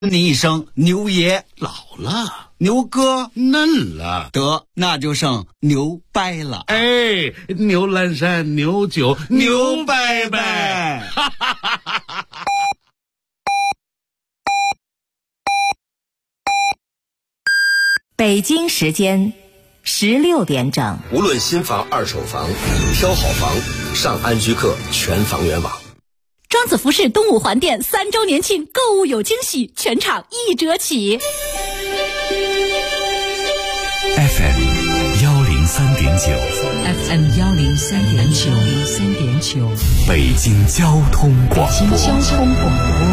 你一声牛爷老了， 牛哥嫩了， 得那就剩牛掰了。 哎，牛栏山牛酒牛掰掰。 北京时间16点整。 无论新房二手房，挑好房上安居客全房源网。 庄子服饰东五环店3周年庆，购物有惊喜，全场1折起。 FM 103.9 FM 103.9 北京交通广播。 北京交通广播。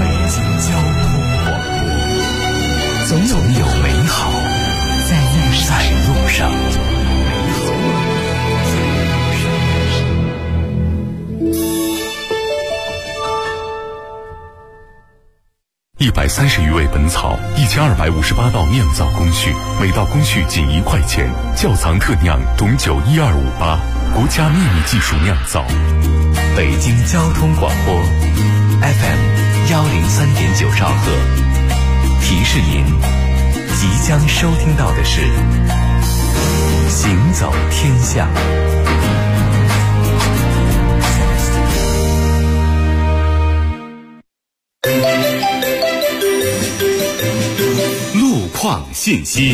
总有美好在路上。130余味本草，1258道酿造工序，每道工序仅1块钱。窖藏特酿董酒12588，国家秘密技术酿造。北京交通广播 FM 103.9兆赫。提示您，即将收听到的是《行走天下》。路况信息。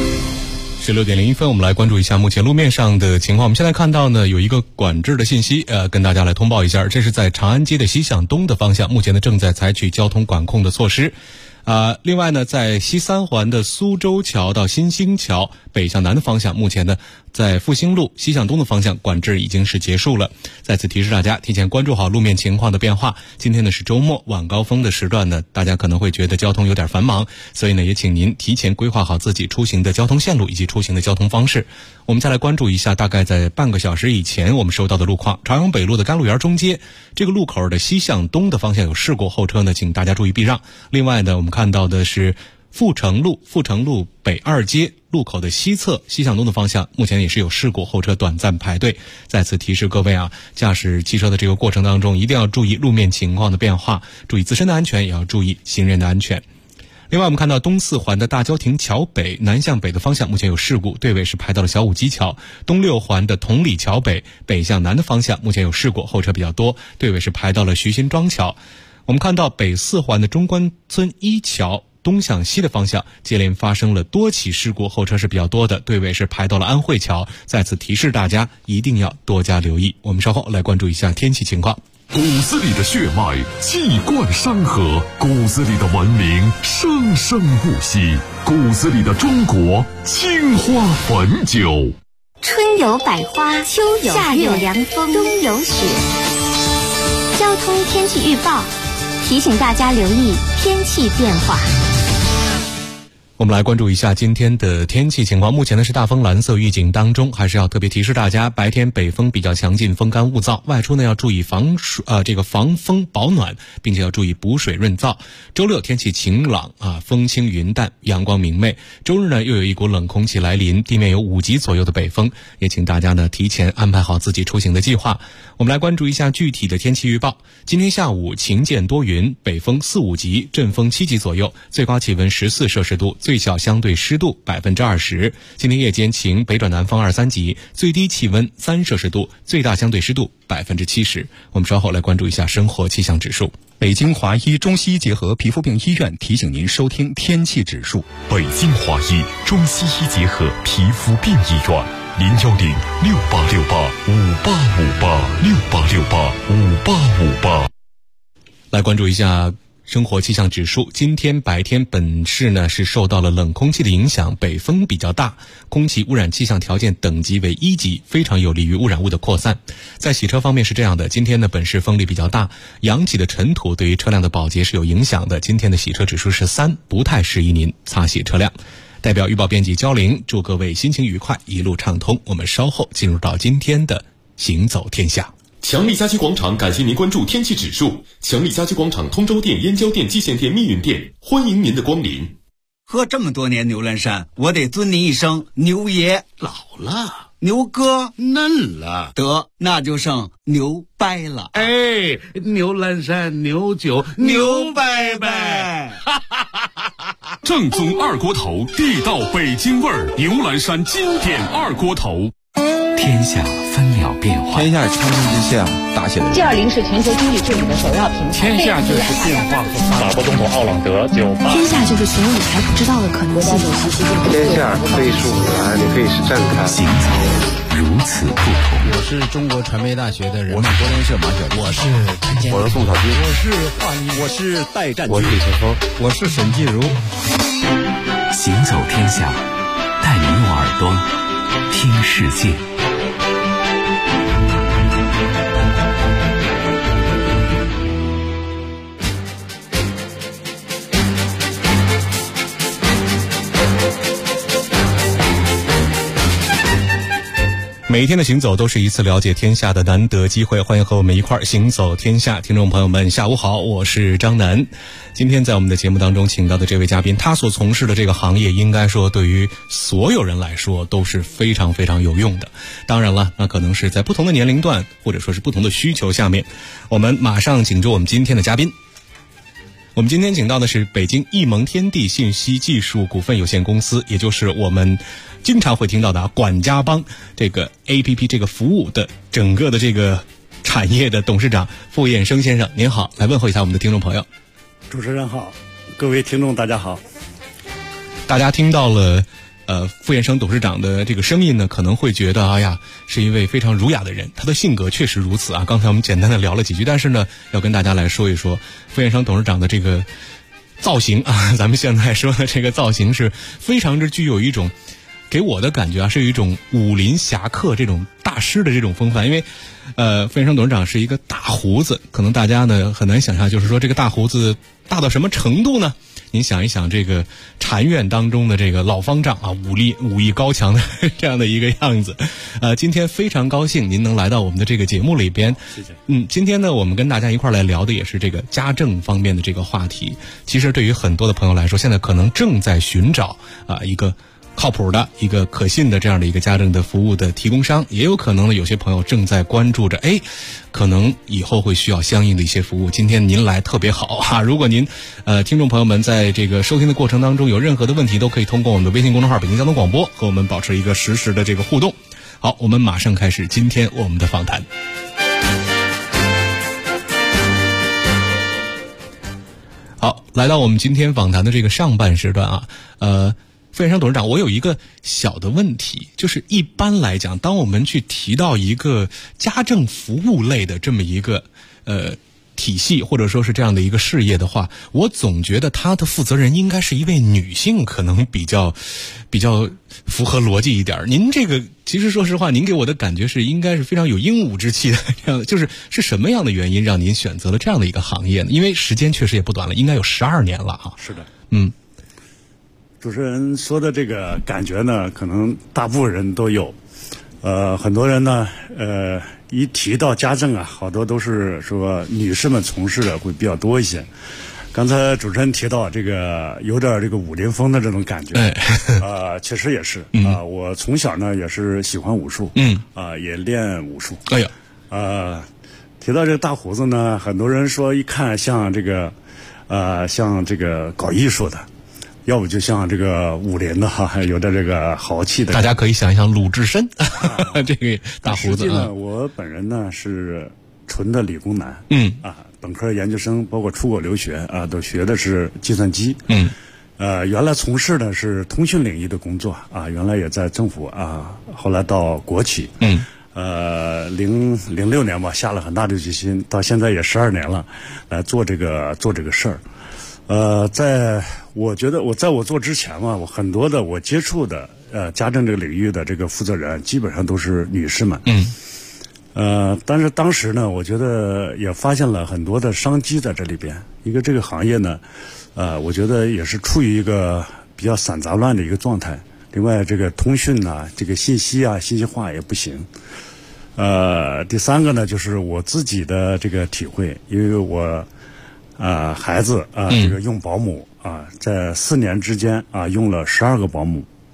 16点01分，我们来关注一下目前路面上的情况。我们现在看到呢，有一个管制的信息，跟大家来通报一下。这是在长安街的西向东的方向，目前呢正在采取交通管控的措施。另外呢，在西3环的苏州桥到新兴桥北向南的方向，目前呢在复兴路西向东的方向管制已经是结束了。再次提示大家，提前关注好路面情况的变化。今天呢是周末，晚高峰的时段呢，大家可能会觉得交通有点繁忙，所以呢也请您提前规划好自己出行的交通线路以及出行的交通方式。我们再来关注一下，大概在半个小时以前我们收到的路况。朝阳北路的甘露园中街这个路口的西向东的方向有事故，后车呢请大家注意避让。另外呢，我们看到的是阜成路北2街路口的西侧西向东的方向，目前也是有事故，后车短暂排队。再次提示各位啊，驾驶汽车的这个过程当中，一定要注意路面情况的变化，注意自身的安全，也要注意行人的安全。另外我们看到东4环的大郊亭桥北南向北的方向目前有事故，队尾是排到了小武基桥。东6环的同里桥北向南的方向目前有事故，后车比较多，队尾是排到了徐辛庄桥。我们看到北4环的中关村1桥东向西的方向接连发生了多起事故，后车是比较多的，队尾是排到了安慧桥。再次提示大家一定要多加留意。我们稍后来关注一下天气情况。 骨子里的血脉气贯山河，骨子里的文明生生不息，骨子里的中国青花汾酒。 春有百花，秋有夏有凉风，冬有雪。交通天气预报提醒大家留意天气变化。 我们来关注一下今天的天气情况。目前呢是大风蓝色预警当中，还是要特别提示大家，白天北风比较强劲，风干物燥，外出呢要注意防风保暖，并且要注意补水润燥。周6天气晴朗风轻云淡，阳光明媚。周日呢又有一股冷空气来临，地面有5级左右的北风，也请大家呢提前安排好自己出行的计划。我们来关注一下具体的天气预报。今天下午晴间多云，北风4、5级，阵风7级左右，最高气温14摄氏度，最小相对湿度20%。今天夜间晴，北转南风2、3级，最低气温3摄氏度，最大相对湿度70%。我们稍后来关注一下生活气象指数。 北京华医中西医结合皮肤病医院提醒您收听天气指数。 北京华医中西医结合皮肤病医院，01068685858，686858。 来关注一下生活气象指数。今天白天本市呢是受到了冷空气的影响，北风比较大，空气污染气象条件等级为1级，非常有利于污染物的扩散。在洗车方面是这样的，今天呢本市风力比较大，扬起的尘土对于车辆的保洁是有影响的，今天的洗车指数是3，不太适宜您擦洗车辆。代表预报编辑焦玲，祝各位心情愉快，一路畅通。我们稍后进入到今天的行走天下。 强力家居广场感谢您关注天气指数。强力家居广场通州店、燕郊店、蓟县店、密云店，欢迎您的光临。 喝这么多年牛栏山，我得尊您一声牛爷。 老了， 牛哥嫩了， 得那就剩牛掰了。 哎，牛栏山，牛酒， 牛掰掰。 正宗二锅头，地道北京味儿，牛栏山经典二锅头。 天下分秒变化， 天下苍生之下，大写的 G20是全球经济治理的首要平台。 天下就是变化和发展。 法国总统奥朗德就天下就是所有你还不知道的可能性。 天下可以是舞台，也可以是站台。 行走如此不同。 我是中国传媒大学的人， 我是国联社马小丽， 我是陈建， 我是宋小军， 我是华妮， 我是戴占我是李晨峰， 我是沈继如。 行走天下，带你用耳朵听世界。 每一天的行走都是一次了解天下的难得机会，欢迎和我们一块儿行走天下。听众朋友们下午好，我是张楠。今天在我们的节目当中请到的这位嘉宾，他所从事的这个行业应该说对于所有人来说都是非常非常有用的。当然了，那可能是在不同的年龄段或者说是不同的需求下面，我们马上请出我们今天的嘉宾。我们今天请到的是北京易盟天地信息技术股份有限公司，也就是我们经常会听到的管家帮这个 APP 这个服务的整个的这个产业的董事长傅彦生先生，您好，来问候一下我们的听众朋友。 主持人好，各位听众大家好。 大家听到了傅彦生董事长的这个声音呢，可能会觉得哎呀，是一位非常儒雅的人，他的性格确实如此啊。刚才我们简单的聊了几句，但是呢，要跟大家来说一说傅彦生董事长的这个造型啊，咱们现在说的这个造型是非常之具有一种，给我的感觉啊，是有一种武林侠客这种大师的这种风范。因为傅彦生董事长是一个大胡子，可能大家呢很难想象，就是说这个大胡子大到什么程度呢？您想一想，这个禅院当中的这个老方丈啊，武艺高强的这样的一个样子。今天非常高兴您能来到我们的这个节目里边。 谢谢。 今天呢，我们跟大家一块来聊的也是这个家政方面的这个话题。其实对于很多的朋友来说，现在可能正在寻找一个靠谱的一个可信的这样的一个家政的服务的提供商，也有可能呢有些朋友正在关注着，可能以后会需要相应的一些服务。今天您来特别好啊！如果您听众朋友们在这个收听的过程当中有任何的问题，都可以通过我们的微信公众号北京交通广播和我们保持一个实时的这个互动。好，我们马上开始今天我们的访谈。好，来到我们今天访谈的这个上半时段啊，傅彦生董事长，我有一个小的问题，就是一般来讲，当我们去提到一个家政服务类的这么一个体系，或者说是这样的一个事业的话，我总觉得它的负责人应该是一位女性，可能比较符合逻辑一点。您这个其实说实话，您给我的感觉是应该是非常有鹦鹉之气的这样的，就是什么样的原因让您选择了这样的一个行业呢？因为时间确实也不短了，应该有12年了啊。 是的， 主持人说的这个感觉呢，可能大部分人都有。很多人呢，一提到家政啊，好多都是说女士们从事的会比较多一些。刚才主持人提到这个有点这个武林风的这种感觉，确实也是我从小呢也是喜欢武术，也练武术。 哎呀， 提到这个大胡子呢，很多人说一看像这个搞艺术的。要不就像这个武林的哈，有点这个豪气的。 大家可以想一想鲁智深，这个大胡子。 实际呢，我本人呢是纯的理工男，本科、研究生，包括出国留学啊，都学的是计算机。原来从事的是通讯领域的工作啊，原来也在政府啊，后来到国企。06年吧，下了很大的决心，到现在也12年了，来做这个事儿。我觉得在我做之前嘛，我很多的我接触的家政这个领域的这个负责人，基本上都是女士们。但是当时呢，我觉得也发现了很多的商机在这里边。一个这个行业呢，我觉得也是处于一个比较散杂乱的一个状态。另外，这个通讯啊，这个信息化也不行。第三个呢，就是我自己的这个体会，因为我孩子这个用保姆在4年之间用了12个保姆，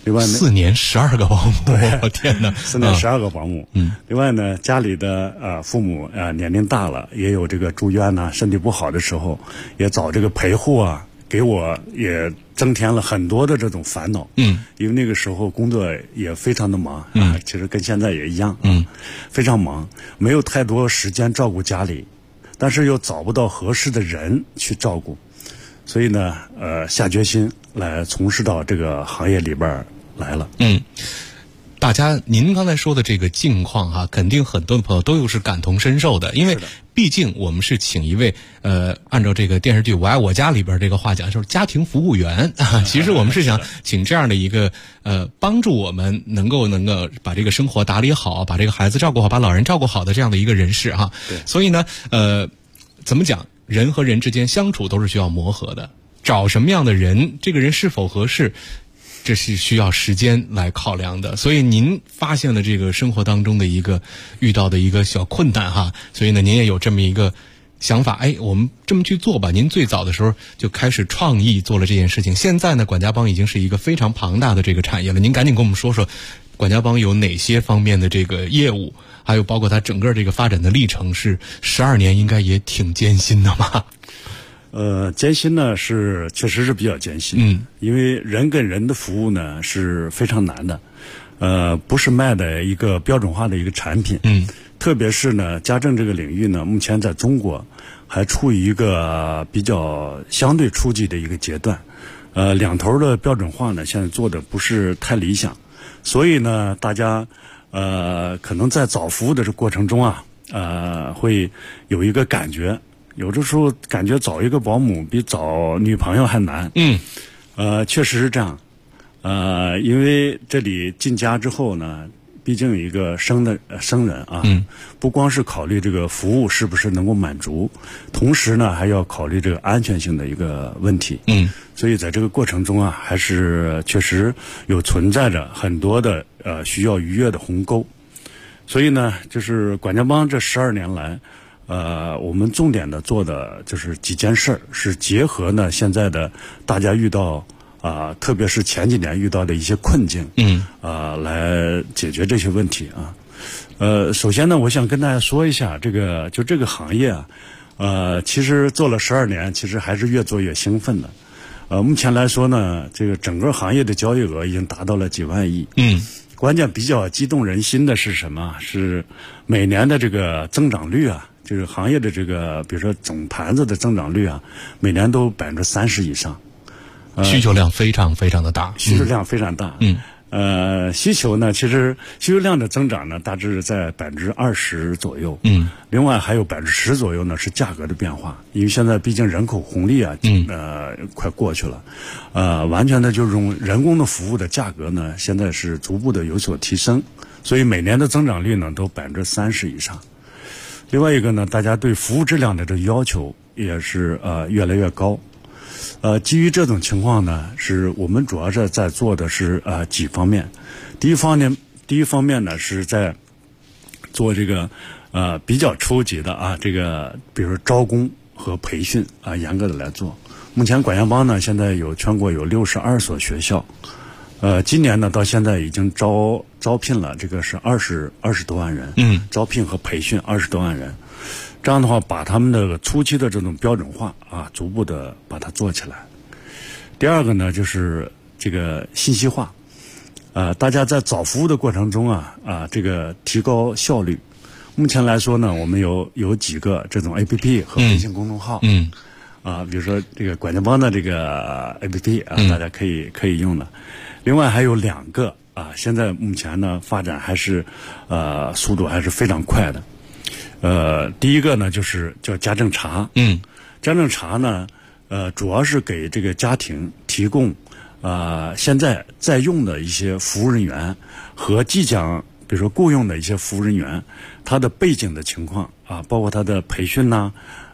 另外呢 ，4年12个保姆，我天哪 ！4年12个保姆。另外呢，家里的父母年龄大了，也有这个住院呐，身体不好的时候，也找这个陪护啊，给我也增添了很多的这种烦恼。因为那个时候工作也非常的忙其实跟现在也一样非常忙，没有太多时间照顾家里，但是又找不到合适的人去照顾。所以呢，下决心来从事到这个行业里边来了。 大家，您刚才说的这个境况哈，肯定很多的朋友都是感同身受的，因为毕竟我们是请一位按照这个电视剧《我爱我家》里边这个话讲，就是家庭服务员啊。其实我们是想请这样的一个帮助我们能够把这个生活打理好，把这个孩子照顾好，把老人照顾好的这样的一个人士哈。所以呢，怎么讲？人和人之间相处都是需要磨合的，找什么样的人，这个人是否合适，这是需要时间来考量的。所以您发现了这个生活当中的一个遇到的一个小困难哈，所以呢您也有这么一个想法，我们这么去做吧。您最早的时候就开始创意做了这件事情，现在呢管家帮已经是一个非常庞大的这个产业了。您赶紧跟我们说说管家帮有哪些方面的这个业务，还有包括它整个这个发展的历程，是12年应该也挺艰辛的嘛？ 艰辛呢确实是比较艰辛，因为人跟人的服务呢是非常难的，不是卖的一个标准化的一个产品，特别是呢家政这个领域呢，目前在中国还处于一个比较相对初级的一个阶段，两头的标准化呢现在做的不是太理想，所以呢大家可能在找服务的这过程中会有一个感觉。有的时候感觉找一个保姆比找女朋友还难，确实是这样，因为这里进家之后呢，毕竟一个生人啊，不光是考虑这个服务是不是能够满足，同时呢还要考虑这个安全性的一个问题，所以在这个过程中还是确实有存在着很多的需要逾越的鸿沟，所以呢，就是管家帮这12年来。我们重点的做的就是几件事儿，是结合呢现在的大家遇到特别是前几年遇到的一些困境，来解决这些问题啊。首先呢，我想跟大家说一下这个行业其实做了12年，其实还是越做越兴奋的。目前来说呢，这个整个行业的交易额已经达到了几万亿。关键比较激动人心的是什么？是每年的这个增长率这个行业的这个，比如说总盘子的增长率每年都30%以上， 需求量非常非常的大， 需求量非常大。需求呢，其实需求量的增长呢，大致在20%左右。另外还有10%左右呢是价格的变化，因为现在毕竟人口红利快过去了，完全的就是用人工的服务的价格呢，现在是逐步的有所提升，所以每年的增长率呢都30%以上。另外一个呢，大家对服务质量的这个要求也是越来越高。基于这种情况呢，是我们主要是在做的是几方面。第一方面呢是在做这个比较初级的这个比如说招工和培训严格的来做。目前管家帮呢现在全国有62所学校，今年呢到现在已经招聘了这个是20多万人，招聘和培训20多万人。这样的话，把他们的初期的这种标准化逐步的把它做起来。第二个呢，就是这个信息化，大家在找服务的过程中这个提高效率。目前来说呢，我们有几个这种 APP 和微信公众号，比如说这个管家帮的这个 APP 大家可以用的。另外还有2个现在目前呢发展还是速度还是非常快的。第一个呢就是叫家政茶，家政茶呢主要是给这个家庭提供现在在用的一些服务人员和即将比如说雇佣的一些服务人员，他的背景的情况包括他的培训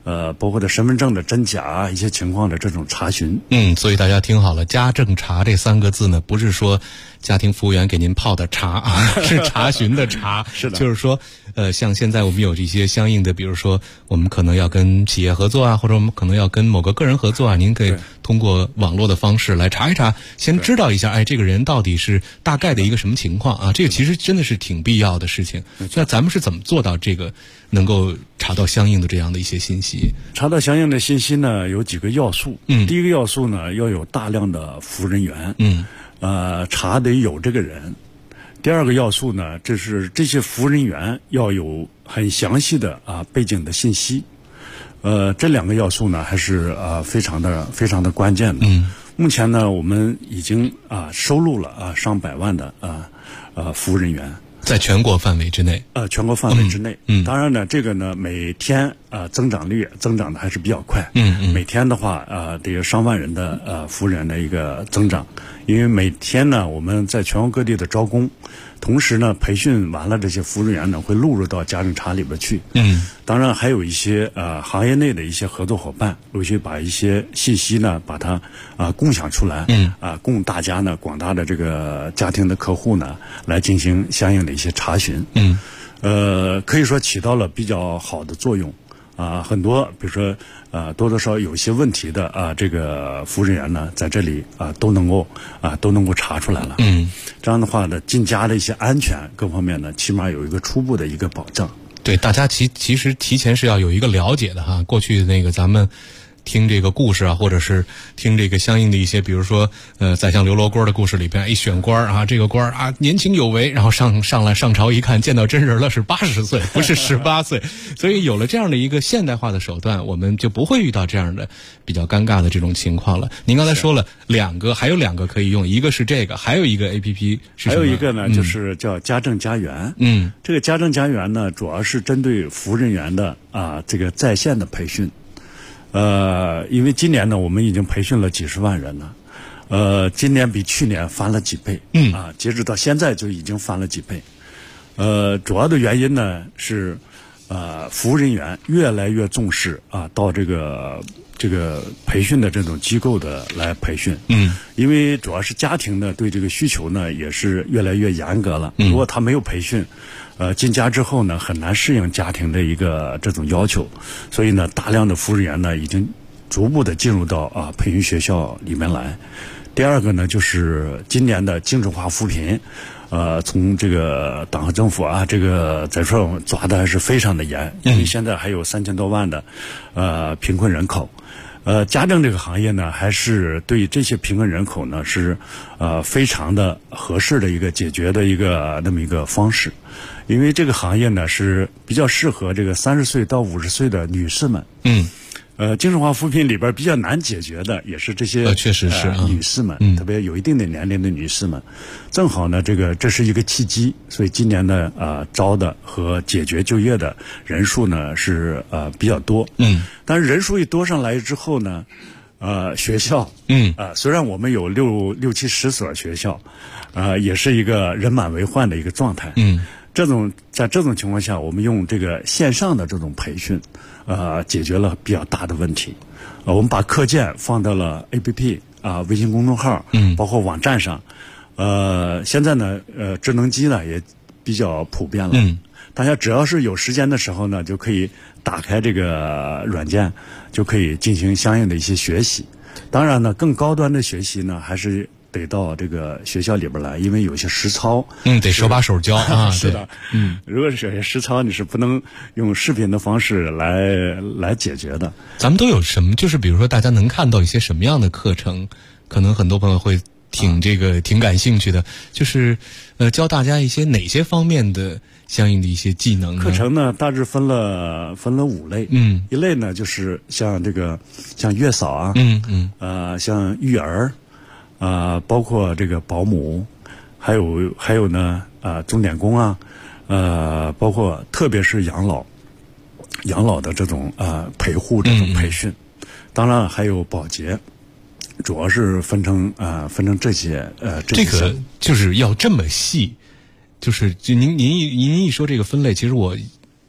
包括的身份证的真假一些情况的这种查询。 所以大家听好了，家政查这3个字呢，不是说家庭服务员给您泡的茶啊，是查询的查。 是的， 就是说，像现在我们有这些相应的，比如说我们可能要跟企业合作啊，或者我们可能要跟某个个人合作啊，您可以通过网络的方式来查一查，先知道一下，这个人到底是大概的一个什么情况啊？这个其实真的是挺必要的事情。那咱们是怎么做到这个能够查到相应的这样的一些信息？ 查到相应的信息呢，有几个要素。第一个要素呢，要有大量的服务人员。查得有这个人。第二个要素呢，这是这些服务人员要有很详细的背景的信息。这2个要素呢，还是非常的关键的。目前呢，我们已经收录了上百万的服务人员。 在全国范围之内， 全国范围之内。当然呢，这个呢，每天增长的还是比较快。每天的话得有上万人的服务人的一个增长。因为每天呢，我们在全国各地的招工，同时呢，培训完了这些服务人员呢，会录入到家政查里边去。当然还有一些行业内的一些合作伙伴，陆续把一些信息呢，把它共享出来。供大家呢，广大的这个家庭的客户呢，来进行相应的一些查询。可以说起到了比较好的作用。很多比如说多多少少有一些问题的这个服务人员呢，在这里都能够查出来了。这样的话呢，进家的一些安全各方面呢，起码有一个初步的一个保障。 对，大家其实提前是要有一个了解的哈。过去那个咱们听这个故事啊，或者是听这个相应的一些，比如说宰相刘罗锅的故事里边，一选官啊，这个官啊年轻有为，然后上朝一看，见到真人了是80岁，不是18岁，所以有了这样的一个现代化的手段，我们就不会遇到这样的比较尴尬的这种情况了。您刚才说了2个，还有2个可以用，一个是这个，还有一个 APP 是什么？ 还有一个呢，就是叫家政家园。这个家政家园呢，主要是针对服务人员的这个在线的培训。因为今年呢，我们已经培训了几十万人了，今年比去年翻了几倍。截止到现在就已经翻了几倍。主要的原因呢是，服务人员越来越重视到这个培训的这种机构的来培训。因为主要是家庭呢对这个需求呢也是越来越严格了。如果他没有培训，进家之后呢，很难适应家庭的一个这种要求，所以呢，大量的服务人员呢，已经逐步的进入到培训学校里面来。第二个呢，就是今年的精准化扶贫，从这个党和政府这个在这抓的还是非常的严，因为现在还有3000多万的贫困人口。家政这个行业呢，还是对这些贫困人口呢是非常的合适的一个解决的一个那么一个方式。因为这个行业呢是比较适合这个30岁到50岁的女士们。精神化扶贫里边比较难解决的也是这些确实是女士们，特别有一定的年龄的女士们。正好呢，这是一个契机，所以今年呢招的和解决就业的人数呢是比较多。但是人数一多上来之后呢，学校虽然我们有6、7、10所学校，也是一个人满为患的一个状态。在这种情况下，我们用这个线上的这种培训，解决了比较大的问题。我们把课件放到了 APP 微信公众号，包括网站上。现在呢，智能机呢也比较普遍了。大家只要是有时间的时候呢，就可以打开这个软件，就可以进行相应的一些学习。当然呢，更高端的学习呢，还是得到这个学校里边来，因为有些实操， 得手把手教是的，如果是有些实操，你是不能用视频的方式来解决的。 咱们都有什么？就是比如说，大家能看到一些什么样的课程？可能很多朋友会挺感兴趣的，就是教大家一些哪些方面的相应的一些技能呢？ 课程呢，大致分了5类。一类呢就是像月嫂像育儿。包括这个保姆，还有呢钟点工包括特别是养老的这种陪护这种培训，当然还有保洁，主要是分成这些这个就是要这么细，就您一说这个分类，其实我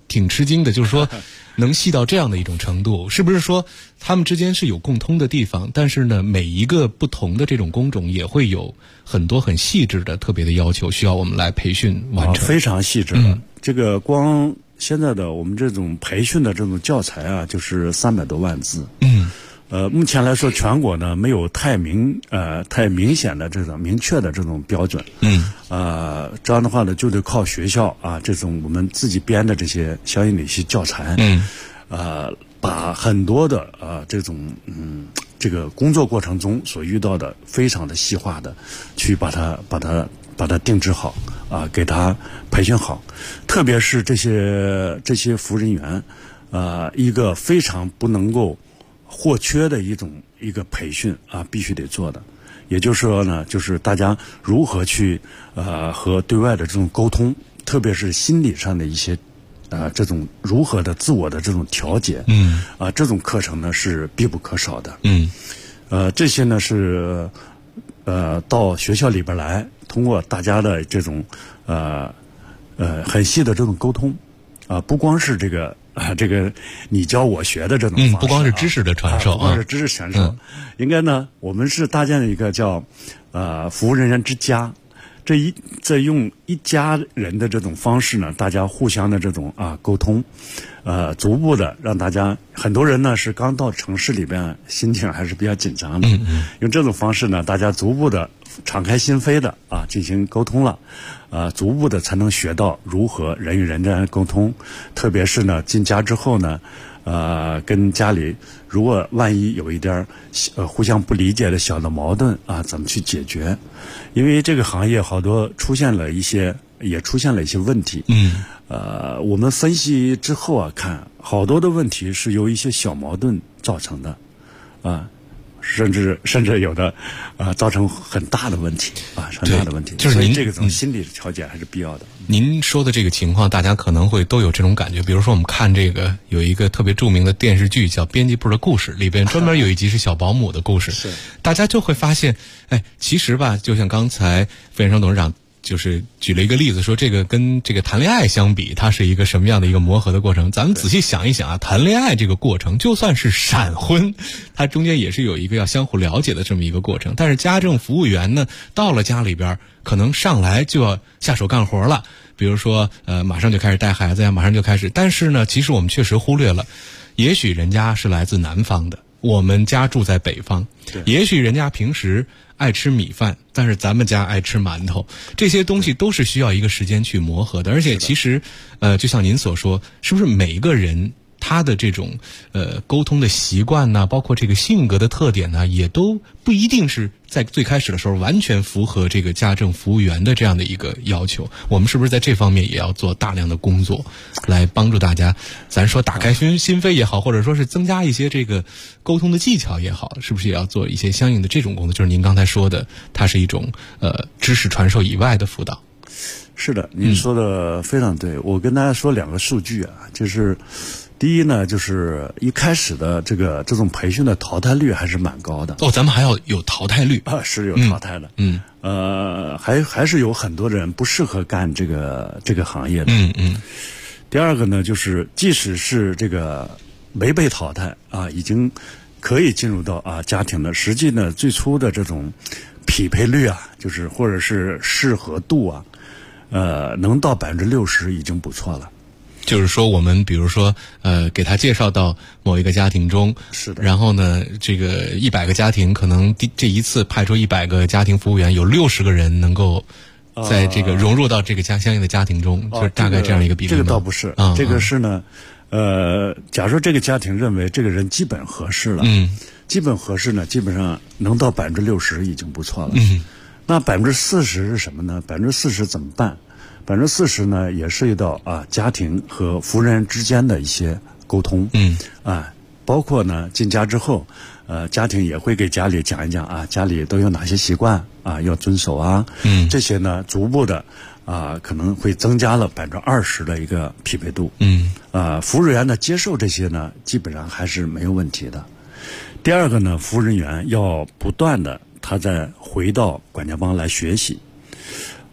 挺吃惊的，就是说能细到这样的一种程度，是不是说他们之间是有共通的地方，但是呢每一个不同的这种工种也会有很多很细致的特别的要求，需要我们来培训完成。 非常细致的。这个光现在的我们这种培训的这种教材啊，就是300多万字。目前来说，全国呢没有太明显的这种明确的这种标准。这样的话呢，就得靠学校啊这种我们自己编的这些相应的一些教材。把很多的这种这个工作过程中所遇到的非常的细化的去把它定制好啊，给它培训好。特别是这些服务人员一个非常不能够或缺的一个培训啊，必须得做的。也就是说呢，就是大家如何去和对外的这种沟通，特别是心理上的一些这种如何的自我的这种调节，这种课程呢是必不可少的。这些呢是到学校里边来，通过大家的这种很细的这种沟通不光是这个你教我学的这种方式， 不光是知识的传授， 不光是知识传授，应该呢，我们是搭建了一个叫服务人员之家。这用一家人的这种方式呢，大家互相的这种沟通，逐步的让大家，很多人呢是刚到城市里边，心情还是比较紧张的。用这种方式呢，大家逐步的敞开心扉的进行沟通了，逐步的才能学到如何人与人之间沟通，特别是呢进家之后呢。跟家里如果万一有一点互相不理解的小的矛盾怎么去解决？因为这个行业好多出现了一些问题。我们分析之后看好多的问题是由一些小矛盾造成的，甚至有的造成很大的问题很大的问题。 就是您这个种心理调节还是必要的。 您说的这个情况，大家可能会都有这种感觉。比如说，我们看这个有一个特别著名的电视剧叫《编辑部的故事》，里边专门有一集是小保姆的故事。大家就会发现，其实吧，就像刚才费元生董事长就是举了一个例子，说这个跟这个谈恋爱相比，它是一个什么样的一个磨合的过程。咱们仔细想一想谈恋爱这个过程，就算是闪婚，它中间也是有一个要相互了解的这么一个过程。但是家政服务员呢，到了家里边，可能上来就要下手干活了，比如说马上就开始带孩子呀，马上就开始。但是呢，其实我们确实忽略了，也许人家是来自南方的，我们家住在北方，也许人家平时爱吃米饭，但是咱们家爱吃馒头，这些东西都是需要一个时间去磨合的。而且其实就像您所说，是不是每一个人他的这种沟通的习惯呢，包括这个性格的特点呢，也都不一定是在最开始的时候完全符合这个家政服务员的这样的一个要求。我们是不是在这方面也要做大量的工作，来帮助大家，咱说打开心扉也好，或者说是增加一些这个沟通的技巧也好，是不是也要做一些相应的这种工作？就是您刚才说的，它是一种知识传授以外的辅导。 是的，您说的非常对。我跟大家说2个数据就是第一呢，就是一开始的这种培训的淘汰率还是蛮高的。 咱们还要有淘汰率是有淘汰的。还是有很多人不适合干这个行业的。第二个呢，就是即使是这个没被淘汰已经可以进入到家庭的，实际呢最初的这种匹配率就是或者是适合度能到60%已经不错了。 就是说，我们比如说，给他介绍到某一个家庭中， 是的。 然后呢，这个100个家庭，可能这一次派出100个家庭服务员，有60个人能够在这个融入到这个相应的家庭中，就是大概这样一个比例。 这个倒不是，这个是呢，假如这个家庭认为这个人基本合适了，基本合适呢，基本上能到60%已经不错了。那40%是什么呢？40%怎么办？40%呢，也涉及到家庭和服务人员之间的一些沟通。包括呢进家之后，家庭也会给家里讲一讲家里都有哪些习惯要遵守这些呢逐步的可能会增加了20%的一个匹配度。服务人员呢接受这些呢，基本上还是没有问题的。第二个呢，服务人员要不断的他再回到管家帮来学习。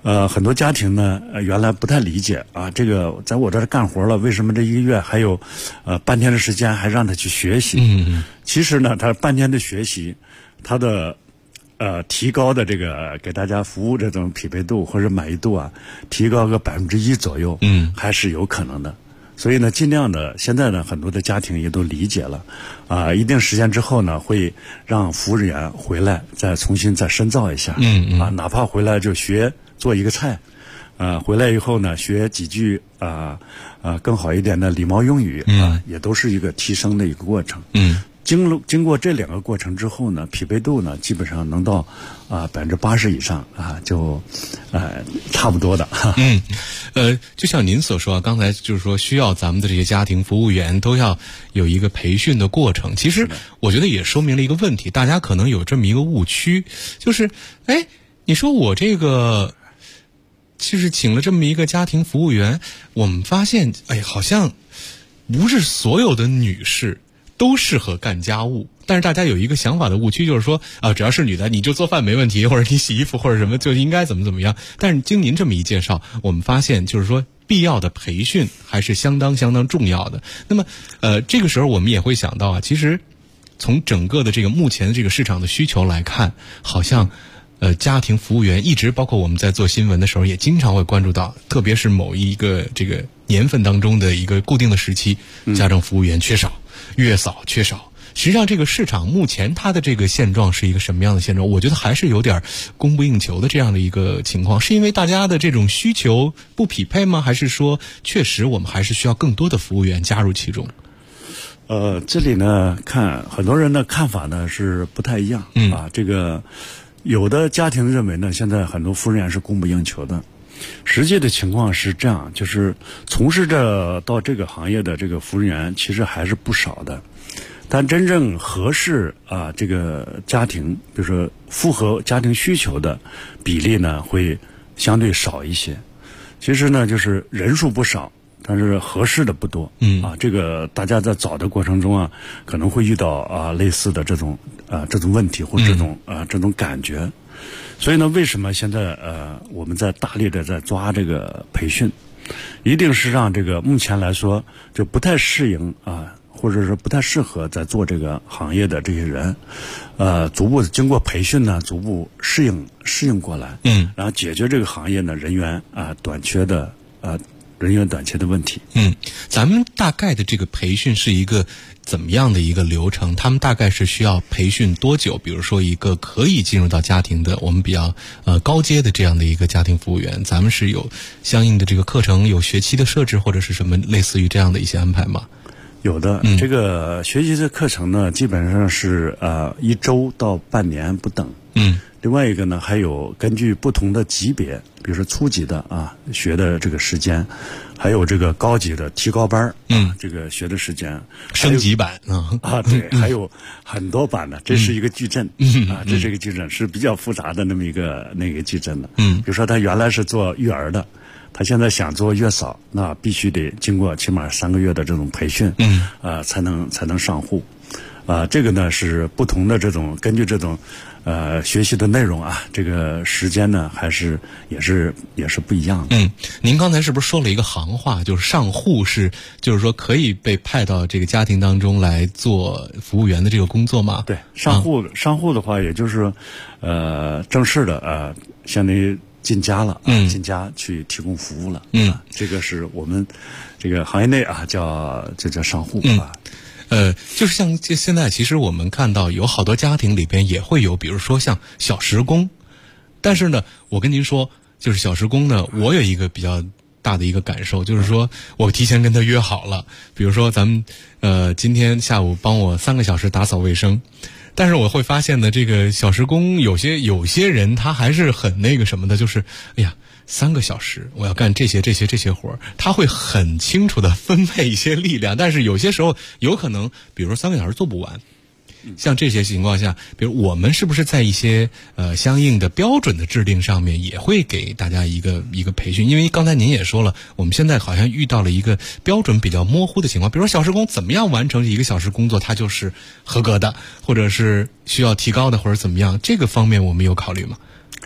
很多家庭呢，原来不太理解啊，这个在我这儿干活了，为什么这1个月还有半天的时间还让他去学习？其实呢，他半天的学习，他的提高的这个给大家服务这种匹配度或者满意度啊，提高个1%左右，还是有可能的。所以呢，尽量的，现在呢，很多的家庭也都理解了，一定时间之后呢，会让服务人员回来再重新再深造一下，哪怕回来就学做一个菜，回来以后呢，学几句更好一点的礼貌用语也都是一个提升的一个过程。经过这2个过程之后呢，匹配度呢基本上能到80%以上就差不多的。 就像您所说，刚才就是说需要咱们的这些家庭服务员都要有一个培训的过程。其实我觉得也说明了一个问题，大家可能有这么一个误区，就是你说我这个就是请了这么一个家庭服务员，我们发现好像不是所有的女士都适合干家务，但是大家有一个想法的误区，就是说只要是女的你就做饭没问题，或者你洗衣服或者什么就应该怎么样。但是经您这么一介绍，我们发现就是说必要的培训还是相当重要的。那么这个时候我们也会想到其实从整个的这个目前的这个市场的需求来看，好像家庭服务员一直，包括我们在做新闻的时候也经常会关注到，特别是某一个这个年份当中的一个固定的时期，家政服务员缺少，月嫂缺少。实际上这个市场目前它的这个现状是一个什么样的现状？我觉得还是有点供不应求的这样的一个情况，是因为大家的这种需求不匹配吗？还是说确实我们还是需要更多的服务员加入其中？ 这里呢，看很多人的看法呢是不太一样这个有的家庭认为呢，现在很多服务人员是供不应求的。实际的情况是这样，就是从事着到这个行业的这个服务人员其实还是不少的，但真正合适这个家庭，比如说符合家庭需求的比例呢，会相对少一些。其实呢，就是人数不少，但是合适的不多。这个大家在找的过程中可能会遇到类似的这种问题或这种感觉。所以呢，为什么现在我们在大力的在抓这个培训，一定是让这个目前来说就不太适应或者是不太适合在做这个行业的这些人，逐步经过培训呢，逐步适应过来，然后解决这个行业呢人员短缺的问题。 咱们大概的这个培训是一个怎么样的一个流程？他们大概是需要培训多久？比如说一个可以进入到家庭的我们比较高阶的这样的一个家庭服务员，咱们是有相应的这个课程，有学期的设置或者是什么类似于这样的一些安排吗？ 有的，这个学习的课程呢，基本上是1周到半年不等。另外一个呢，还有根据不同的级别，比如说初级的学的这个时间，还有这个高级的提高班这个学的时间， 升级版对，还有很多版的，这是一个矩阵这是一个矩阵，是比较复杂的那么一个矩阵的。比如说他原来是做育儿的，他现在想做月嫂，那必须得经过起码3个月的这种培训，才能上户。这个呢是不同的这种根据这种学习的内容这个时间呢也是不一样的。 您刚才是不是说了一个行话，就是上户就是说可以被派到这个家庭当中来做服务员的这个工作吗？ 对，上户的话，也就是正式的相当于进家了，进家去提供服务了。这个是我们这个行业内就叫上户就是像现在，其实我们看到有好多家庭里边也会有，比如说像小时工，但是呢，我跟您说，就是小时工呢，我有一个比较大的一个感受，就是说我提前跟他约好了，比如说咱们今天下午帮我3个小时打扫卫生。但是我会发现呢，这个小时工有些人他还是很那个什么的，就是3个小时我要干这些活，他会很清楚的分配一些力量，但是有些时候有可能比如说3个小时做不完。像这些情况下，比如我们是不是在一些相应的标准的制定上面也会给大家一个培训？因为刚才您也说了，我们现在好像遇到了一个标准比较模糊的情况，比如说小时工怎么样完成1个小时工作它就是合格的，或者是需要提高的，或者怎么样，这个方面我们有考虑吗？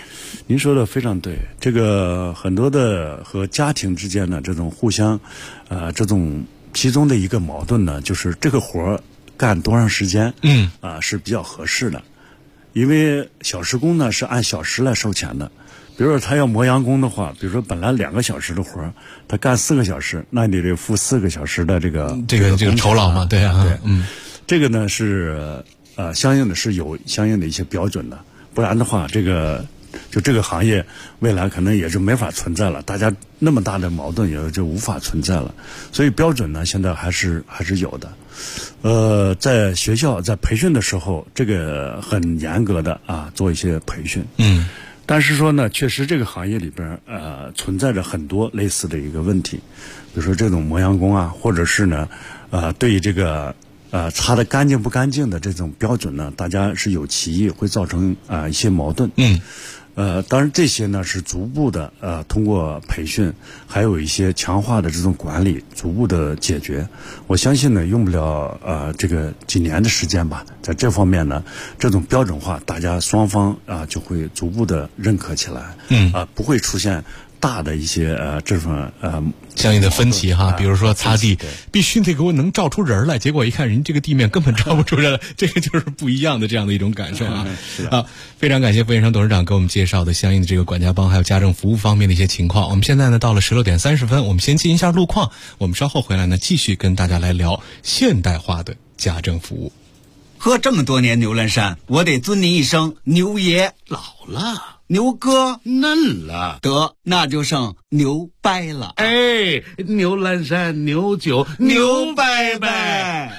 您说的非常对，这个很多的和家庭之间的这种互相，这种其中的一个矛盾呢，就是这个活干多长时间，是比较合适的，因为小时工呢是按小时来收钱的。比如说他要磨洋工的话，比如说本来2个小时的活，他干4个小时，那你得付4个小时的这个酬劳嘛，对啊， 对，这个呢是相应的是有相应的一些标准的，不然的话，这个行业未来可能也就没法存在了，大家那么大的矛盾也就无法存在了。所以标准呢，现在还是有的。在学校在培训的时候，这个很严格的做一些培训。但是说呢，确实这个行业里边存在着很多类似的一个问题，比如说这种磨洋工或者是呢对于这个擦得干净不干净的这种标准呢，大家是有歧义，会造成一些矛盾。当然这些呢是逐步的通过培训，还有一些强化的这种管理，逐步的解决。我相信呢，用不了这个几年的时间吧，在这方面呢，这种标准化，大家双方就会逐步的认可起来。不会出现大的一些这种相应的分歧哈，比如说擦地必须得给我能照出人来，结果一看人这个地面根本照不出人来，这个就是不一样的这样的一种感受非常感谢傅延生董事长给我们介绍的相应的这个管家帮还有家政服务方面的一些情况。我们现在呢到了16点30分，我们先进一下路况，我们稍后回来呢继续跟大家来聊现代化的家政服务。 喝这么多年牛栏山，我得尊您一声牛爷。 老了， 牛哥嫩了， 得那就剩牛掰了。 哎，牛栏山牛酒牛掰掰，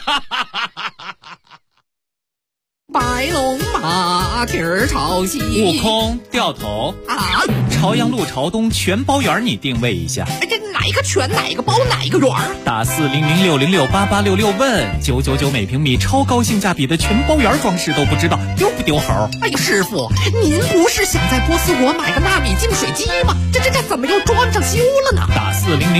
白龙马蹄儿朝西， 悟空掉头朝阳路朝东全包圆你定位一下。 这哪一个全哪一个包哪一个圆？ 打40060688866问999每平米，超高性价比的全包圆装饰都不知道丢不丢猴？ 哎呀，师傅，您不是想在波斯国买个纳米净水机吗？这怎么又装上修了呢？ 打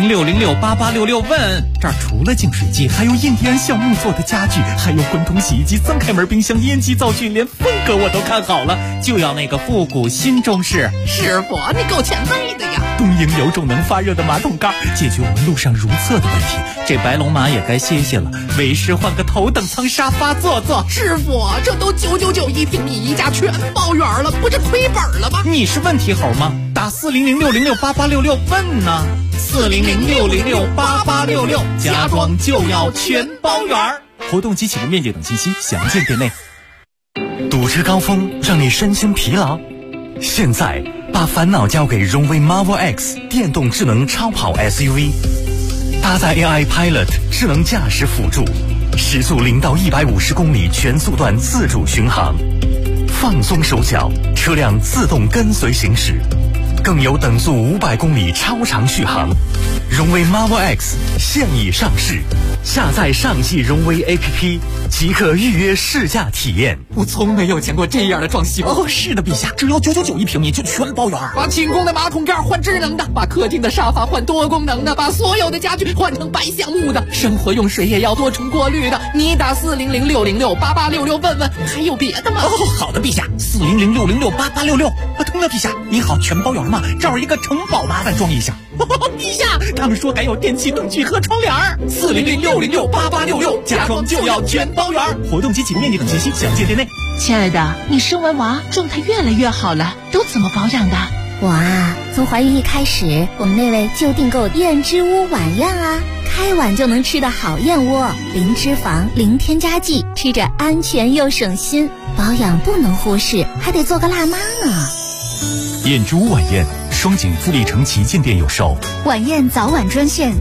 40060688866问，这儿除了净水机，还有印第安橡木做的家具，还有滚筒洗衣机、3开门冰箱、烟机灶具，连风格我都看好了，就要那个复古新中式。 师傅，你够前辈的呀！ 东营有种能发热的马桶盖，解决我们路上如厕的问题。这白龙马也该歇歇了，为师换个头等舱沙发坐坐。 师傅，这都999一平米，一家全包圆了，不是亏本了吗？ 你是问题猴吗？打40060688866问呢。40060688866，家装就要全包圆。活动及启动面积等信息详见店内。 堵车高峰让你身心疲劳，现在把烦恼交给荣威 Marvel X 电动智能超跑 SUV， 搭载 AI Pilot 智能驾驶辅助，时速0到150公里全速段自主巡航，放松手脚，车辆自动跟随行驶，更有等速500公里超长续航。荣威 Marvel X 现已上市，下载上汽荣威 APP 即可预约试驾体验。 我从没有见过这样的装修。 是的，陛下，只要999一平米就全包圆。 把清空的马桶盖换智能的，把客厅的沙发换多功能的，把所有的家具换成白橡木的，生活用水也要多重过滤的。你打40060688866问问，还有别的吗？ 好的，陛下，40060688866。对了，陛下，你好，全包圆吗？这儿一个城堡，麻烦装一下。陛下，他们说还有电器、灯具和窗帘。40060688866，家装就要全包圆。活动及启动面积等信息详见店内。 亲爱的，你生完娃状态越来越好了，都怎么保养的？ 我从怀孕一开始，我们那位就订购燕之屋晚宴开碗就能吃的好燕窝，零脂肪、零添加剂，吃着安全又省心。保养不能忽视，还得做个辣妈呢。 燕之屋晚宴，双井富力城旗舰店有售。 晚宴早晚专线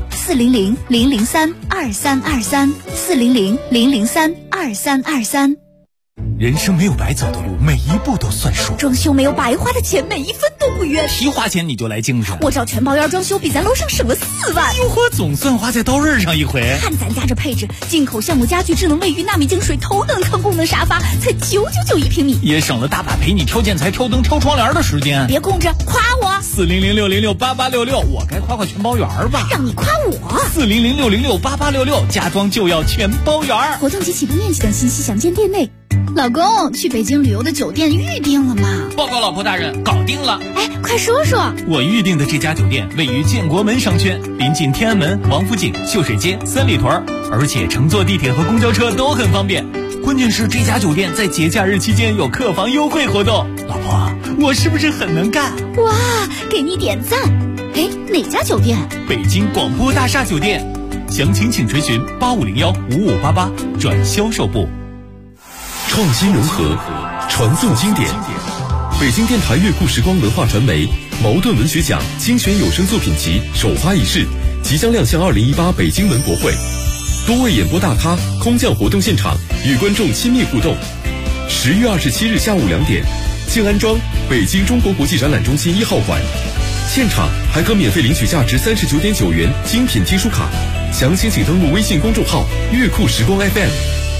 400-003-2323，400-003-2323。 人生没有白走的路，每一步都算数。 装修没有白花的钱，每一分都不冤。 提花钱你就来精神， 我找全包圆装修比咱楼上省了4万。 哟呵，总算花在刀刃上一回。 看咱家这配置，进口橡木家具、智能卫浴、纳米净水、头等舱功能沙发，才999一平米， 也省了大把陪你挑建材、挑灯、挑窗帘的时间。 别供着，夸我。 40060688866，我该夸夸全包圆吧？ 让你夸我。 40060688866，家装就要全包圆。 活动及启动面积等信息详见店内。老公，去北京旅游的酒店预定了吗？ 报告老婆大人，搞定了。 哎，快说说。 我预定的这家酒店位于建国门商圈，临近天安门、王府井、秀水街、三里屯，而且乘坐地铁和公交车都很方便。关键是这家酒店在节假日期间有客房优惠活动。老婆，我是不是很能干？ 哇，给你点赞。哎，哪家酒店？ 北京广播大厦酒店。详情请垂询8501-5588转销售部。 创新融合，传颂经典。北京电台乐库时光文化传媒茅盾文学奖精选有声作品集首发仪式即将亮相2018北京文博会，多位演播大咖空降活动现场，与观众亲密互动。10月27日下午2点，静安庄北京中国国际展览中心1号馆，现场还可免费领取价值39.9元精品听书卡。详情请登录微信公众号乐库时光 FM。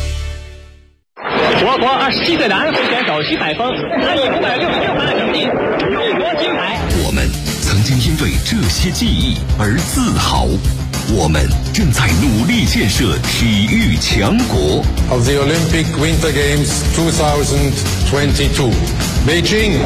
我国27岁男会选手徐海峰拿以566分成绩勇夺金牌。 我们曾经因为这些记忆而自豪，我们正在努力建设体育强国。 Of the Olympic Winter Games 2022, Beijing。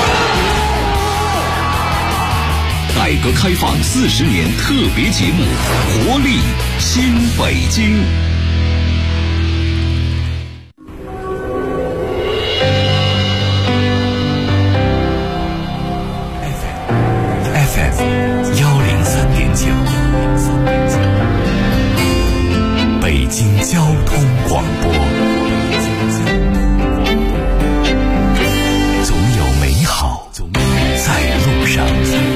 改革开放40年特别节目，活力新北京。FM 103.9，北京交通广播。总有美好在路上。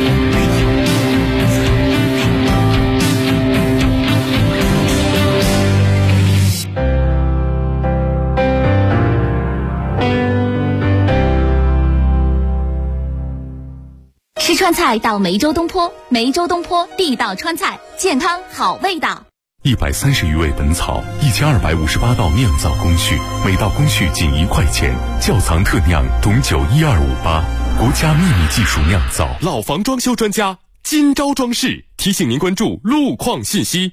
吃川菜到梅州东坡，梅州东坡地道川菜，健康好味道。 130余味本草，1258道酿造工序，每道工序仅1块钱，窖藏特酿董酒12588，国家秘密技术酿造。 老房装修专家金招装饰提醒您关注路况信息。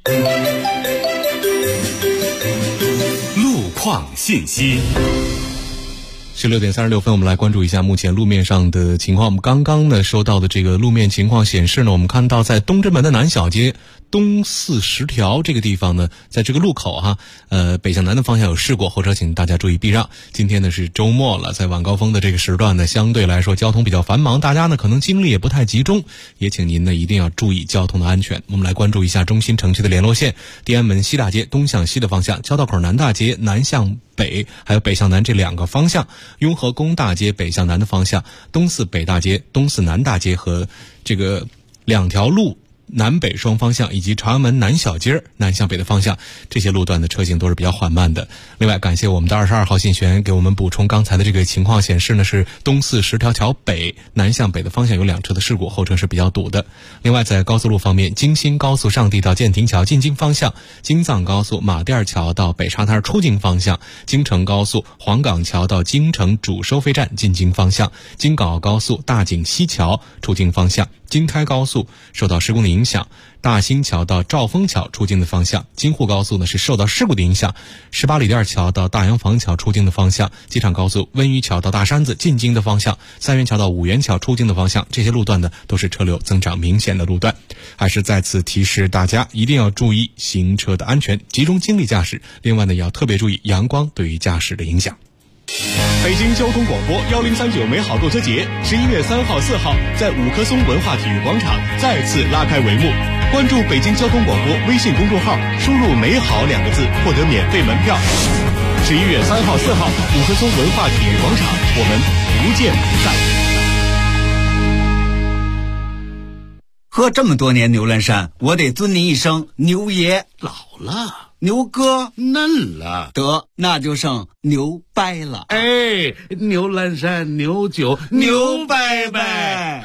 路况信息。 16点36分，我们来关注一下目前路面上的情况。我们刚刚呢收到的这个路面情况显示呢，我们看到在东直门的南小街东四十条这个地方呢，在这个路口北向南的方向有事故，后车请大家注意避让。今天呢是周末了，在晚高峰的这个时段呢，相对来说交通比较繁忙，大家呢可能精力也不太集中，也请您呢一定要注意交通的安全。我们来关注一下中心城区的联络线：地安门西大街东向西的方向，交道口南大街南向北还有北向南这2个方向，雍和宫大街北向南的方向，东四北大街、东四南大街和这个2条路南北双方向，以及朝阳门南小街南向北的方向，这些路段的车行都是比较缓慢的。另外感谢我们的22号信玄给我们补充刚才的这个情况，显示呢是东四十条桥北南向北的方向有2车的事故，后车是比较堵的。另外在高速路方面，京新高速上地到建亭桥进京方向，京藏高速马甸桥到北沙滩出京方向，京承高速黄岗桥到京承主收费站进京方向，京港澳高速大井西桥出京方向，京开高速受到施工的影响，大兴桥到兆丰桥出京的方向，京沪高速呢是受到事故的影响，18里店桥到大洋房桥出京的方向，机场高速温榆桥到大山子进京的方向，三元桥到五元桥出京的方向，这些路段呢都是车流增长明显的路段。还是再次提示大家一定要注意行车的安全，集中精力驾驶。另外呢也要特别注意阳光对于驾驶的影响。 北京交通广播1039美好购车节11月3号、4号在五棵松文化体育广场再次拉开帷幕。关注北京交通广播微信公众号，输入“美好”2个字，获得免费门票。11月3号、4号，五棵松文化体育广场，我们不见不散。 喝这么多年牛栏山，我得尊您一声牛爷。 老了， 牛哥嫩了， 得那就剩牛掰了。 哎，牛栏山牛酒牛掰掰。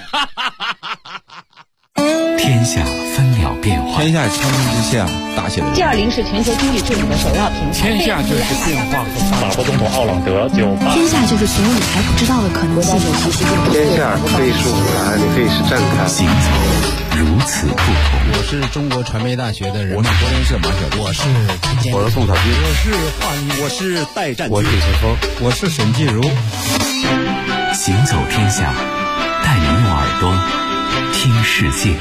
天下分秒变化， 天下苍穹之下大写的。 G20是全球经济治理的首要平台。 天下就是变化和发展。 法国总统奥朗德就天下就是所有你还不知道的可能性。 天下可以是舞台，也可以是站台。 行走如此不同。 我是中国传媒大学的人，我是国联社马晓东，我是陈建， 我是宋小军， 我是华谊，我是戴占， 我是陈峰， 我是沈静茹。 行行走天下，带你用耳朵听世界。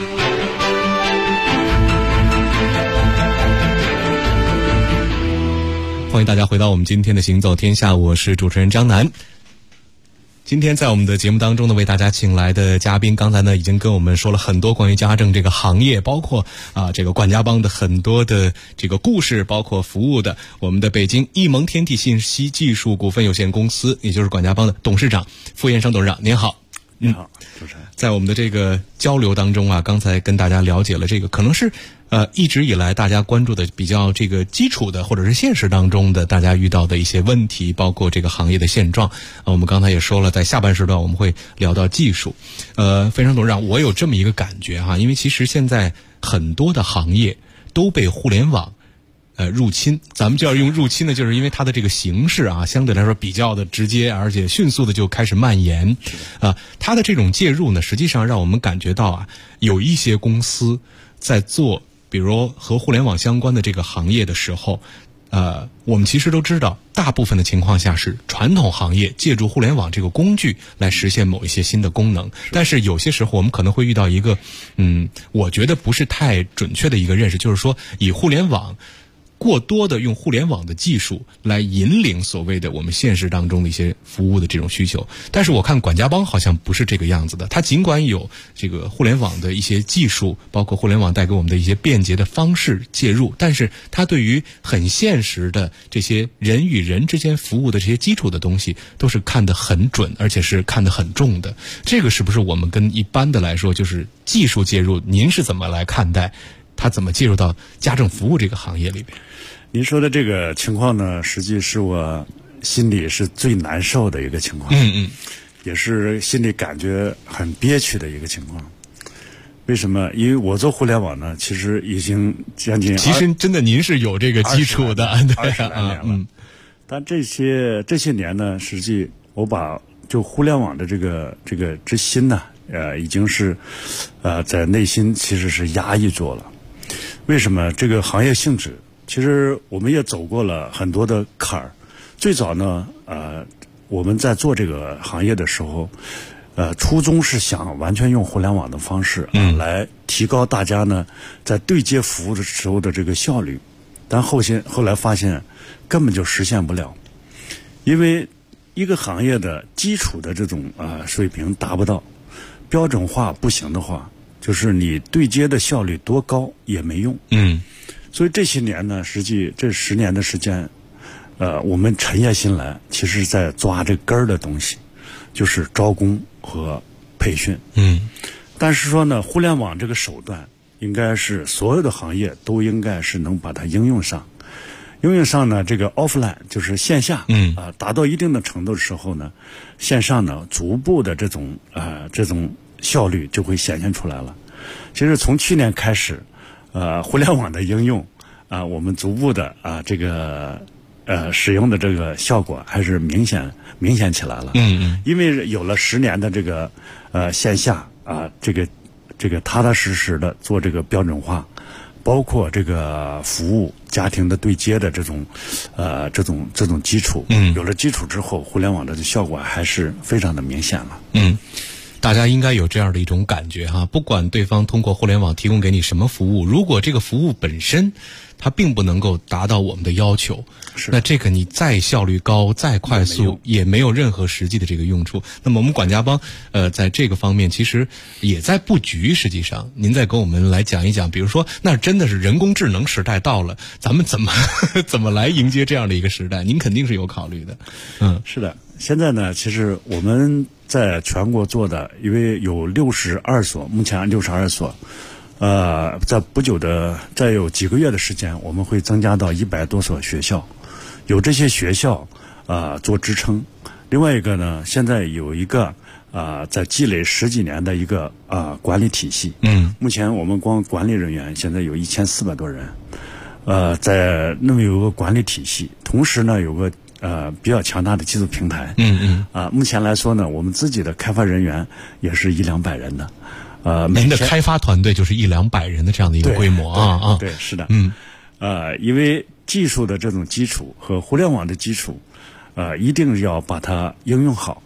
欢迎大家回到我们今天的行走天下，我是主持人张楠。今天在我们的节目当中呢，为大家请来的嘉宾，刚才呢已经跟我们说了很多关于家政这个行业，包括这个管家帮的很多的这个故事，包括服务的我们的北京易盟天地信息技术股份有限公司，也就是管家帮的董事长傅彦生董事长，您好。 你好，主持人。 在我们的这个交流当中啊，刚才跟大家了解了这个可能是一直以来大家关注的比较这个基础的或者是现实当中的大家遇到的一些问题，包括这个行业的现状。我们刚才也说了，在下半时段我们会聊到技术。非常董事长，我有这么一个感觉哈，因为其实现在很多的行业都被互联网入侵，咱们就要用入侵呢，就是因为它的这个形式啊，相对来说比较的直接，而且迅速的就开始蔓延。它的这种介入呢，实际上让我们感觉到啊，有一些公司在做，比如和互联网相关的这个行业的时候，我们其实都知道，大部分的情况下是传统行业借助互联网这个工具来实现某一些新的功能，但是有些时候我们可能会遇到一个，我觉得不是太准确的一个认识，就是说以互联网过多的用互联网的技术来引领所谓的我们现实当中的一些服务的这种需求，但是我看管家帮好像不是这个样子的，它尽管有这个互联网的一些技术，包括互联网带给我们的一些便捷的方式介入，但是它对于很现实的这些人与人之间服务的这些基础的东西都是看得很准，而且是看得很重的。这个是不是我们跟一般的来说就是技术介入，您是怎么来看待它怎么介入到家政服务这个行业里边？ 您说的这个情况呢，实际是我心里是最难受的一个情况，也是心里感觉很憋屈的一个情况。为什么？因为我做互联网呢，其实已经将近， 其实真的您是有这个基础的 ，20来年了。但这些年呢，实际我把就互联网的这个之心呢，已经是在内心其实是压抑住了。为什么？这个行业性质，其实我们也走过了很多的坎儿。最早呢，我们在做这个行业的时候，初衷是想完全用互联网的方式来提高大家呢在对接服务的时候的这个效率，但后来发现根本就实现不了，因为一个行业的基础的这种水平达不到，标准化不行的话，就是你对接的效率多高也没用。所以这些年呢，实际这10年的时间，我们沉下心来，其实在抓这根儿的东西，就是招工和培训。但是说呢，互联网这个手段，应该是所有的行业都应该是能把它应用上。应用上呢，这个 offline 就是线下，达到一定的程度的时候呢，线上呢逐步的这种效率就会显现出来了。其实从去年开始，互联网的应用我们逐步的这个使用的这个效果还是明显起来了。因为有了10年的这个线下这个踏踏实实的做这个标准化，包括这个服务家庭的对接的这种基础，有了基础之后，互联网的效果还是非常的明显了。 大家应该有这样的一种感觉哈，不管对方通过互联网提供给你什么服务，如果这个服务本身它并不能够达到我们的要求，那这个你再效率高再快速也没有任何实际的这个用处。那么我们管家帮在这个方面其实也在布局，实际上您再跟我们来讲一讲，比如说那真的是人工智能时代到了，咱们怎么来迎接这样的一个时代，您肯定是有考虑的。 是的，现在呢其实我们在全国做的，因为有62所，目前62所，在不久的再有几个月的时间，我们会增加到100多所学校，有这些学校做支撑。另外一个呢，现在有一个在积累10几年的一个管理体系。目前我们光管理人员现在有1400多人，在那么有个管理体系，同时呢有个比较强大的技术平台。目前来说呢，我们自己的开发人员也是100-200人的。 您的开发团队就是100-200人的这样的一个规模对，是的。因为技术的这种基础和互联网的基础，一定要把它应用好。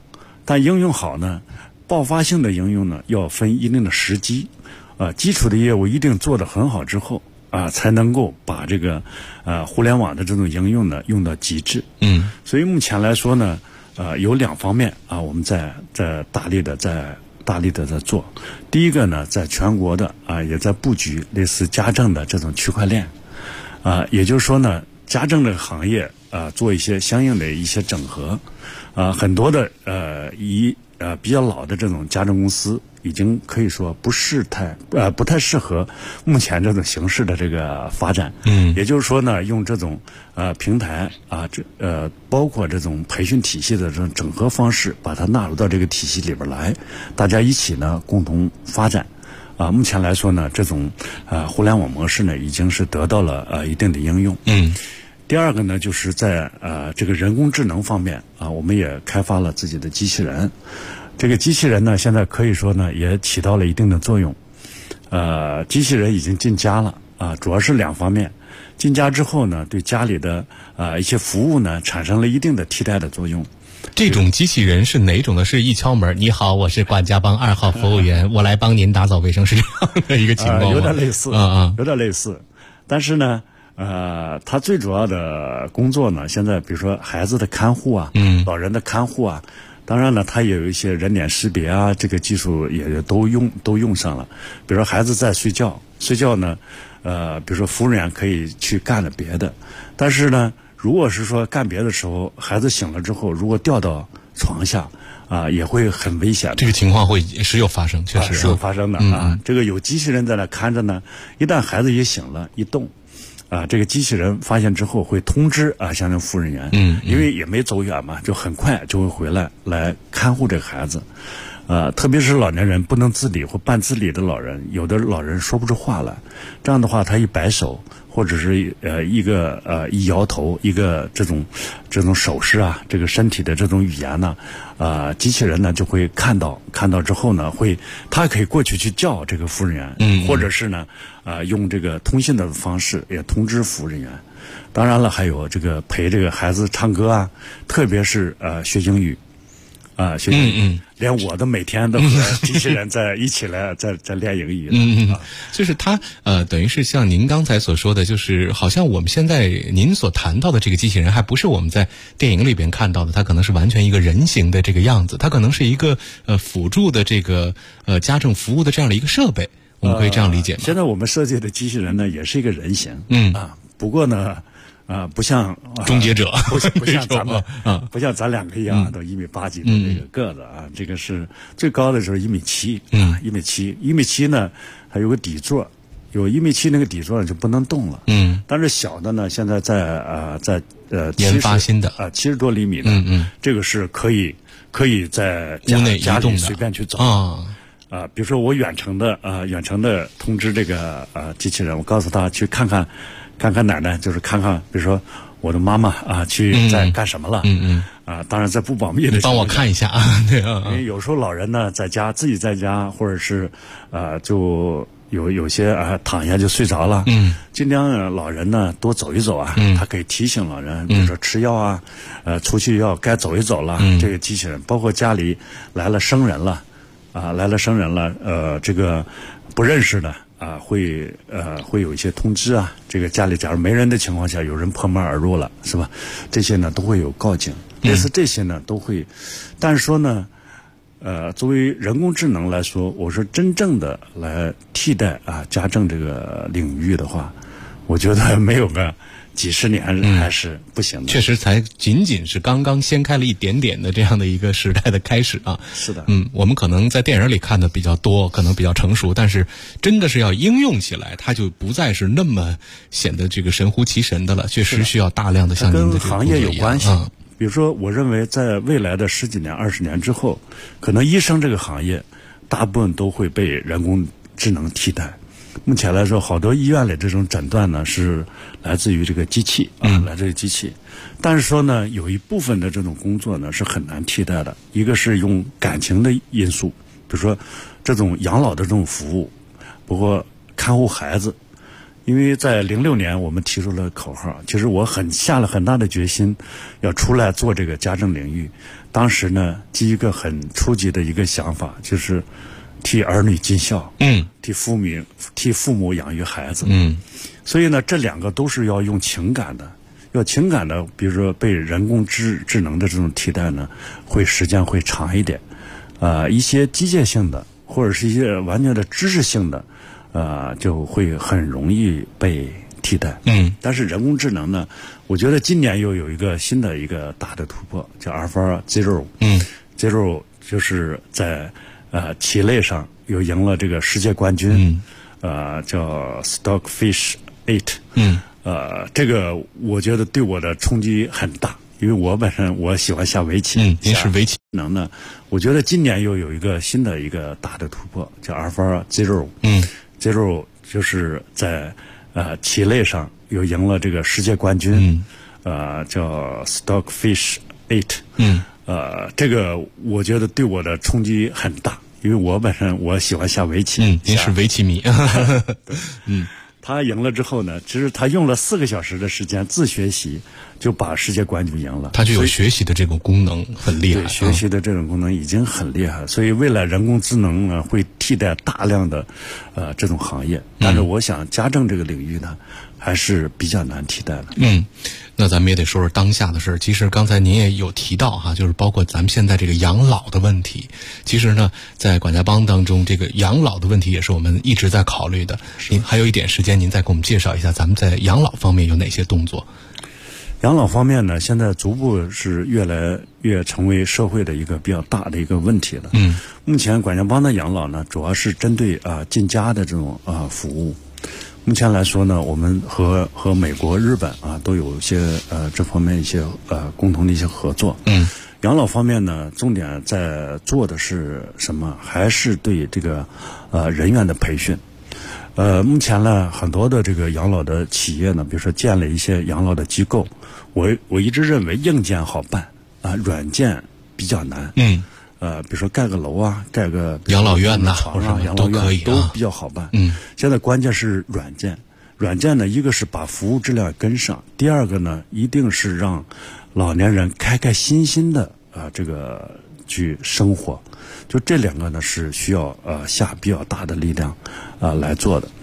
但应用好呢，爆发性的应用呢要分一定的时机，基础的业务一定做得很好之后才能够把这个互联网的这种应用呢用到极致。所以目前来说呢，有2方面我们在大力的在做。第一个呢，在全国的也在布局类似家政的这种区块链，也就是说呢，家政这个行业做一些相应的一些整合，很多的比较老的这种家政公司已经可以说不太适合目前这种形式的这个发展。也就是说呢，用这种平台包括这种培训体系的这种整合方式，把它纳入到这个体系里边来，大家一起呢共同发展。目前来说呢，这种互联网模式呢已经是得到了一定的应用。第二个呢，就是在这个人工智能方面我们也开发了自己的机器人。这个机器人呢，现在可以说呢也起到了一定的作用。机器人已经进家了主要是2方面。进家之后呢，对家里的一些服务呢产生了一定的替代的作用。 这种机器人是哪种呢？是一敲门，你好，我是管家帮2号服务员，我来帮您打扫卫生，是这样的一个情况吗？ 有点类似，有点类似。但是呢，它最主要的工作呢，现在比如说孩子的看护老人的看护当然了，它也有一些人脸识别这个技术也都用上了。比如说孩子在睡觉呢，比如说服务员可以去干了别的，但是呢，如果是说干别的时候，孩子醒了之后，如果掉到床下也会很危险的。 这个情况会时有发生，确实是有发生的这个有机器人在那看着呢，一旦孩子一醒了，一动。这个机器人发现之后会通知相关服务人员，因为也没走远嘛，就很快就会回来看护这个孩子。特别是老年人不能自理或半自理的老人，有的老人说不出话来，这样的话他一摆手或者是一摇头，一个这种手势这个身体的这种语言呢，机器人呢就会看到之后呢，他可以过去叫这个服务人员，或者是呢用这个通信的方式也通知服务人员。当然了，还有这个陪这个孩子唱歌特别是学英语。学英语，连我都每天都和机器人在一起来在练英语。 就是它等于是像您刚才所说的，就是好像我们现在您所谈到的这个机器人，还不是我们在电影里边看到的，它可能是完全一个人形的这个样子，它可能是一个辅助的这个家政服务的这样的一个设备，我们可以这样理解吗？ 现在我们设计的机器人呢，也是一个人形，不过呢。不像终结者， 不像咱们不像咱2个一样都1.8米几的这个个子这个是最高的时候1.7米，1.7米呢还有个底座，有1.7米那个底座就不能动了。但是小的呢，现在在研发新的 70多厘米的，这个是可以在家里随便去走比如说我远程的通知这个机器人，我告诉他去看看奶奶，就是看看比如说我的妈妈去在干什么了，当然在不保密的情况下， 帮我看一下对因为有时候老人呢自己在家，或者是就有些躺下就睡着了，尽量老人呢多走一走他可以提醒老人，比如说吃药出去要该走一走了，这个机器人，包括家里来了生人了，这个不认识的会有一些通知这个家里假如没人的情况下，有人破门而入了，是吧？这些呢都会有告警，类似这些呢都会，但是说呢，作为人工智能来说，我说真正的来替代家政这个领域的话，我觉得没有个几十年还是不行的。 确实才仅仅是刚刚掀开了一点点的这样的一个时代的开始是的。 我们可能在电影里看的比较多，可能比较成熟，但是真的是要应用起来，它就不再是那么显得这个神乎其神的了，确实需要大量的像您的这个跟行业有关系。比如说我认为在未来的10几年20年之后，可能医生这个行业大部分都会被人工智能替代。目前来说，好多医院里这种诊断呢是来自于这个机器来自于机器，但是说呢，有一部分的这种工作呢是很难替代的。一个是用感情的因素，比如说这种养老的这种服务，包括看护孩子， 因为在06年我们提出了口号，其实我下了很大的决心要出来做这个家政领域。当时呢，第一个很初级的一个想法就是替儿女尽孝，替父母养育孩子，所以呢，这两个都是要用情感的，比如说被人工智能的这种替代呢，时间会长一点，一些机械性的或者是一些完全的知识性的。就会很容易被替代。但是人工智能呢，我觉得今年又有一个新的一个大的突破，叫 AlphaZero。Zero 就是在棋类上又赢了这个世界冠军。叫 Stockfish 8。这个我觉得对我的冲击很大，因为我本身我喜欢下围棋。 您是围棋能呢？我觉得今年又有一个新的一个大的突破，叫 AlphaZero。Zero 就是在棋类上又赢了这个世界冠军。叫 Stockfish 8。这个我觉得对我的冲击很大，因为我本身我喜欢下围棋。 您是围棋迷。 他赢了之后呢，其实他用了4个小时的时间自学习，就把世界冠军赢了。 他就有学习的这种功能，很厉害。 对，学习的这种功能已经很厉害，所以未来人工智能呢会替代大量的这种行业，但是我想家政这个领域呢还是比较难替代的。 那咱们也得说说当下的事儿。其实刚才您也有提到哈，就是包括咱们现在这个养老的问题。其实呢，在管家帮当中，这个养老的问题也是我们一直在考虑的。您还有一点时间，您再给我们介绍一下咱们在养老方面有哪些动作？ 养老方面呢，现在逐步是越来越成为社会的一个比较大的一个问题了。目前管家帮的养老呢，主要是针对进家的这种服务。目前来说呢，我们和美国、日本都有一些这方面一些共同的一些合作。养老方面呢，重点在做的是什么？还是对这个人员的培训。目前呢，很多的这个养老的企业呢，比如说建了一些养老的机构，我一直认为硬件好办软件比较难。比如说盖个楼盖个养老院呐， 床养老院都比较好办。现在关键是软件。软件呢，一个是把服务质量跟上，第二个呢，一定是让老年人开开心心的这个去生活。就这两个呢，是需要下比较大的力量来做的。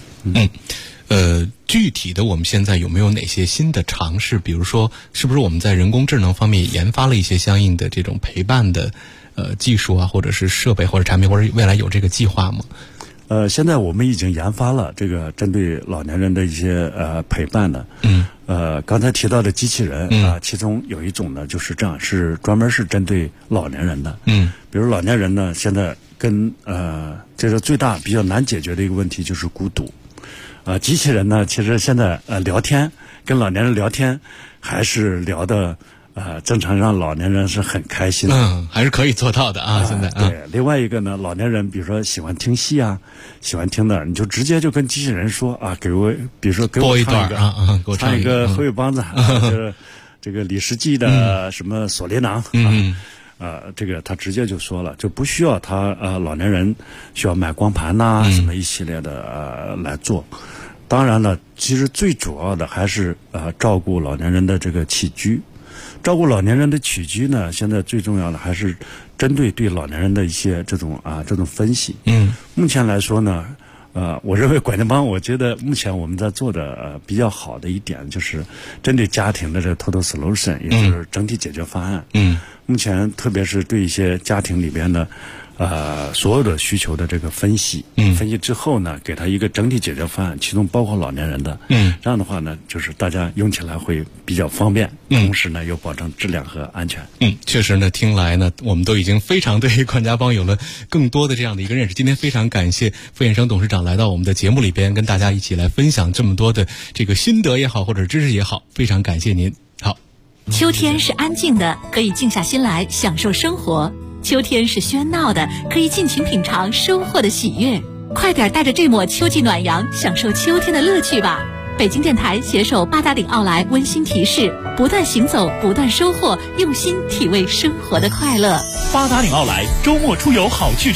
具体的我们现在有没有哪些新的尝试？比如说，是不是我们在人工智能方面研发了一些相应的这种陪伴的技术或者是设备或者产品，或者未来有这个计划吗？ 现在我们已经研发了这个针对老年人的一些陪伴的。刚才提到的机器人其中有一种呢就是这样，是专门是针对老年人的。比如老年人呢，现在跟这个最大比较难解决的一个问题就是孤独。机器人呢，其实现在聊天跟老年人聊天还是聊的正常，让老年人是很开心的。 还是可以做到的现在。 对，另外一个呢，老年人比如说喜欢听戏喜欢听的，你就直接就跟机器人说给我，比如说给我唱一个唱一个河北梆子，就是这个李时记的什么锁麟囊这个他直接就说了，就不需要他老年人需要买光盘什么一系列的来做。当然了，其实最主要的还是照顾老年人的这个起居。照顾老年人的起居呢，现在最重要的还是针对老年人的一些这种分析。目前来说呢，我认为管家帮，我觉得目前我们在做的比较好的一点就是针对家庭的这个 total solution， 也就是整体解决方案。目前特别是对一些家庭里边的所有的需求的这个分析，分析之后呢，给他一个整体解决方案，其中包括老年人的。这样的话呢，就是大家用起来会比较方便，同时呢又保证质量和安全。 确实呢，听来呢，我们都已经非常对管家帮有了更多的这样的一个认识。今天非常感谢傅衍生董事长来到我们的节目里边，跟大家一起来分享这么多的这个心得也好，或者知识也好，非常感谢您。好， 秋天是安静的，可以静下心来享受生活。秋天是喧闹的，可以尽情品尝收获的喜悦。快点带着这抹秋季暖阳，享受秋天的乐趣吧。北京电台携手八达岭奥莱温馨提示：不断行走，不断收获，用心体味生活的快乐。 八达岭奥莱周末出游好去处，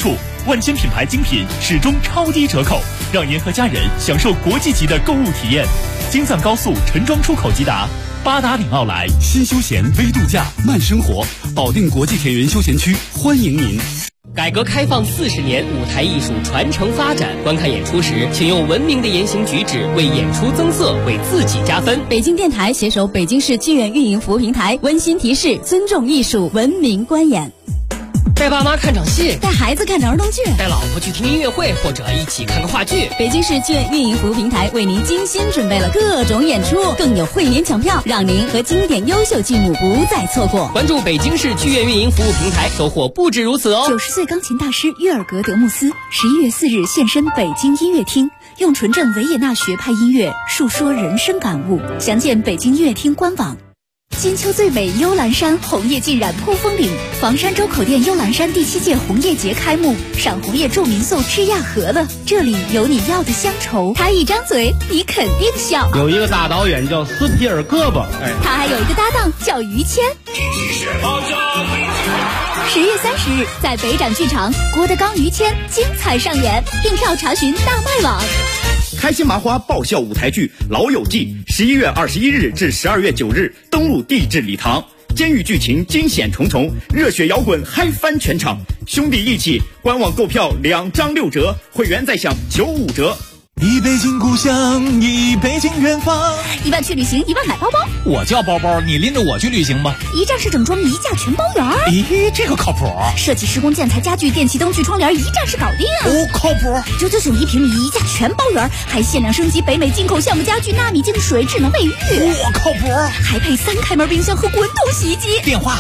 万千品牌精品始终超低折扣，让您和家人享受国际级的购物体验。京藏高速陈庄出口即达，八达岭奥莱新休闲微度假慢生活，保定国际田园休闲区欢迎您。 改革开放40年，舞台艺术传承发展。观看演出时，请用文明的言行举止为演出增色，为自己加分。 北京电台携手北京市剧院运营服务平台温馨提示：尊重艺术，文明观演。 带爸妈看场戏， 带孩子看场儿童剧， 带老婆去听音乐会，或者一起看个话剧。 北京市剧院运营服务平台为您精心准备了各种演出，更有会员抢票，让您和经典优秀剧目不再错过。 关注北京市剧院运营服务平台，收获不止如此哦。 90岁钢琴大师约尔格德穆斯11月4日现身北京音乐厅，用纯正维也纳学派音乐述说人生感悟。详见北京音乐厅官网。金秋最美幽兰山，红叶尽染扑风岭。房山周口店幽兰山第7届红叶节开幕，赏红叶助民宿吃亚河了。这里有你要的乡愁，他一张嘴你肯定笑。 有一个大导演叫斯皮尔胳膊， 他还有一个搭档叫于谦。10月30日在北展剧场，郭德纲、于谦精彩上演，订票查询大麦网。 开心麻花爆笑舞台剧《老友记》11月21日至12月9日登陆地质礼堂，监狱剧情惊险重重，热血摇滚嗨翻全场，兄弟义气！官网购票2张6折，会员再享95折。 一北京故乡，一北京远方。 1万去旅行，1万买包包。 我叫包包，你拎着我去旅行吧。 一站式整装，一价全包圆。 咦，这个靠谱。 设计施工建材家具电器灯具窗帘，一站式搞定。 哦，靠谱。 999一平米，一价全包圆，还限量升级北美进口橡木家具、纳米净水、智能卫浴。 我靠谱。 还配3开门冰箱和滚筒洗衣机。 电话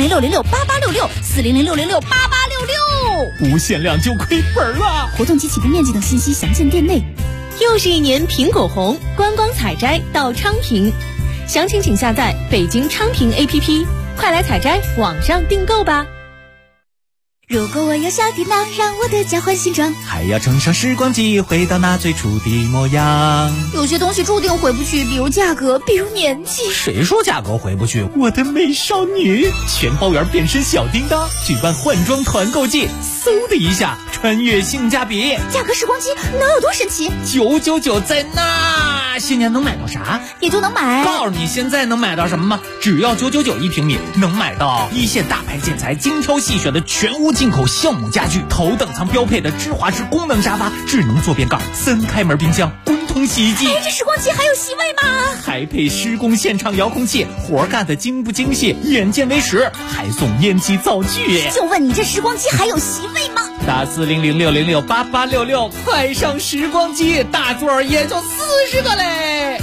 400-606-8866，400-606-8866。 无限量就亏本了。 活动及起步面积等信息详见店内。 又是一年苹果红，观光采摘到昌平，详情请下载北京昌平 APP， 快来采摘，网上订购吧。 如果我有小电脑，让我的家换新装， 还要乘上时光机，回到那最初的模样。 有些东西注定回不去，比如价格，比如年纪。 谁说价格回不去？我的美少女，全包圆变身小叮当，举办换装团购季，嗖的一下穿越性价比。 价格时光机能有多神奇 ？999在那，新年能买到啥？ 也就能买。 告诉你现在能买到什么吗？只要999一平米，能买到一线大牌建材精挑细选的全屋进口橡木家具，头等舱标配的芝华士功能沙发，智能坐便盖，3开门冰箱，滚筒洗衣机。 这时光机还有席位吗？ 还配施工现场遥控器，活干的精不精细，眼见为实，还送烟机灶具。 就问你这时光机还有席位吗？ 打400-606-8866，快上时光机，大座也就40个嘞。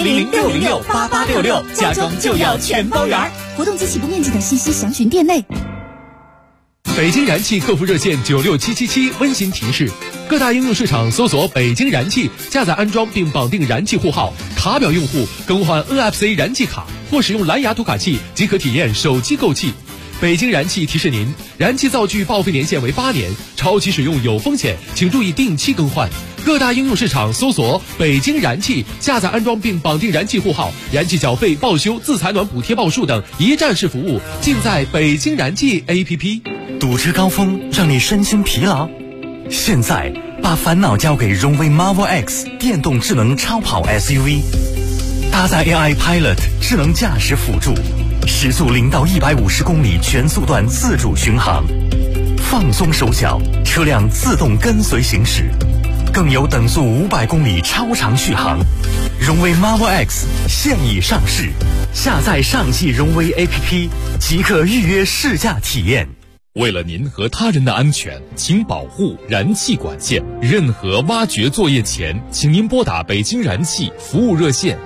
400-606-8866， 家装就要全包圆。 活动及起步面积等信息详询店内。 北京燃气客服热线96777温馨提示：各大应用市场搜索北京燃气，下载安装并绑定燃气户号，卡表用户更换 NFC 燃气卡或使用蓝牙读卡器即可体验手机购气。北京燃气提示您，燃气灶具报废年限为8年，超期使用有风险，请注意定期更换。各大应用市场搜索北京燃气，下载安装并绑定燃气户号，燃气缴费、报修、自采暖补贴报数等一站式服务尽在北京燃气 APP。 堵车高峰让你身心疲劳，现在把烦恼交给荣威 Marvel X 电动智能超跑 SUV， 搭载 AI Pilot 智能驾驶辅助，时速0到150公里全速段自主巡航，放松手脚，车辆自动跟随行驶，更有等速500公里超长续航。荣威 Marvel X 现已上市，下载上汽荣威 APP 即可预约试驾体验。 为了您和他人的安全，请保护燃气管线。任何挖掘作业前，请您拨打北京燃气服务热线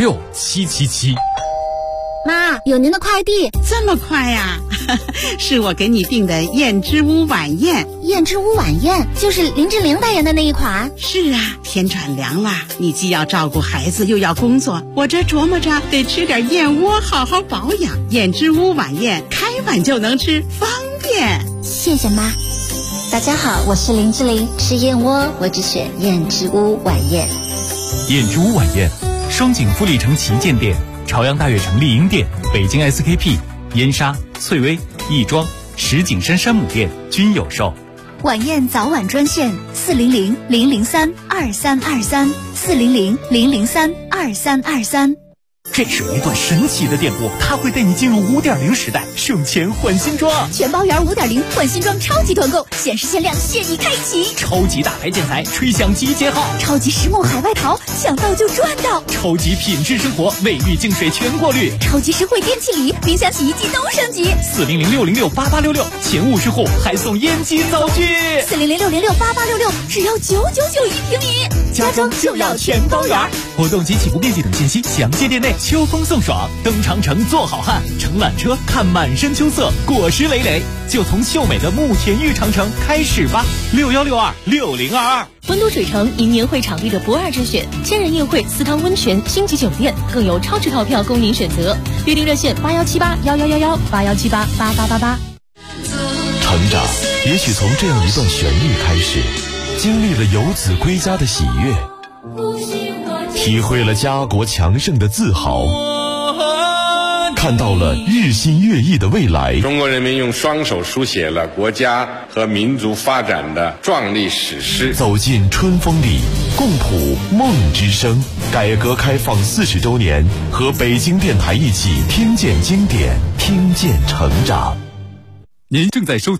96777。 妈，有您的快递。 这么快呀？是我给你订的燕之屋晚宴。 燕之屋晚宴就是林志玲代言的那一款。 是啊，天转凉了，你既要照顾孩子又要工作，我这琢磨着得吃点燕窝好好保养。燕之屋晚宴开碗就能吃，方便。 谢谢妈。大家好，我是林志玲，吃燕窝我只选燕之屋晚宴。 燕之屋晚宴，双井富力城旗舰店、朝阳大悦城丽婴店、北京 SKP、燕莎、翠微、亦庄、石景山山姆店均有售。 晚宴早晚专线400-003-2323，400-003-2323。 这是一段神奇的电波，它会带你进入5.0时代，省钱换新装。 全包圆5.0换新装超级团购，限时限量现已开启。 超级大牌建材，吹响集结号。 超级实木海外淘，抢到就赚到。 超级品质生活，卫浴净水全过滤。 超级实惠电器礼，冰箱洗衣机都升级。 400-606-8866，前50户还送烟机灶具。 400-606-8866，只要999一平米。 家装就要全包圆。活动及起步面积等信息详见店内。秋风送爽，登长城做好汉，乘缆车看满山秋色，果实累累，就从秀美的慕田峪长城开始吧。6162-6022。 温都水城因年会场地的不二之选，千人宴会、4汤温泉、星级酒店，更有超值套票供您选择。预订热线81781111，81788888。 成长也许从这样一段旋律开始，经历了游子归家的喜悦，体会了家国强盛的自豪，看到了日新月异的未来。 中国人民用双手书写了国家和民族发展的壮丽史诗。 走进春风里，共谱梦之声。改革开放40周年，和北京电台一起听见经典，听见成长。 您正在收听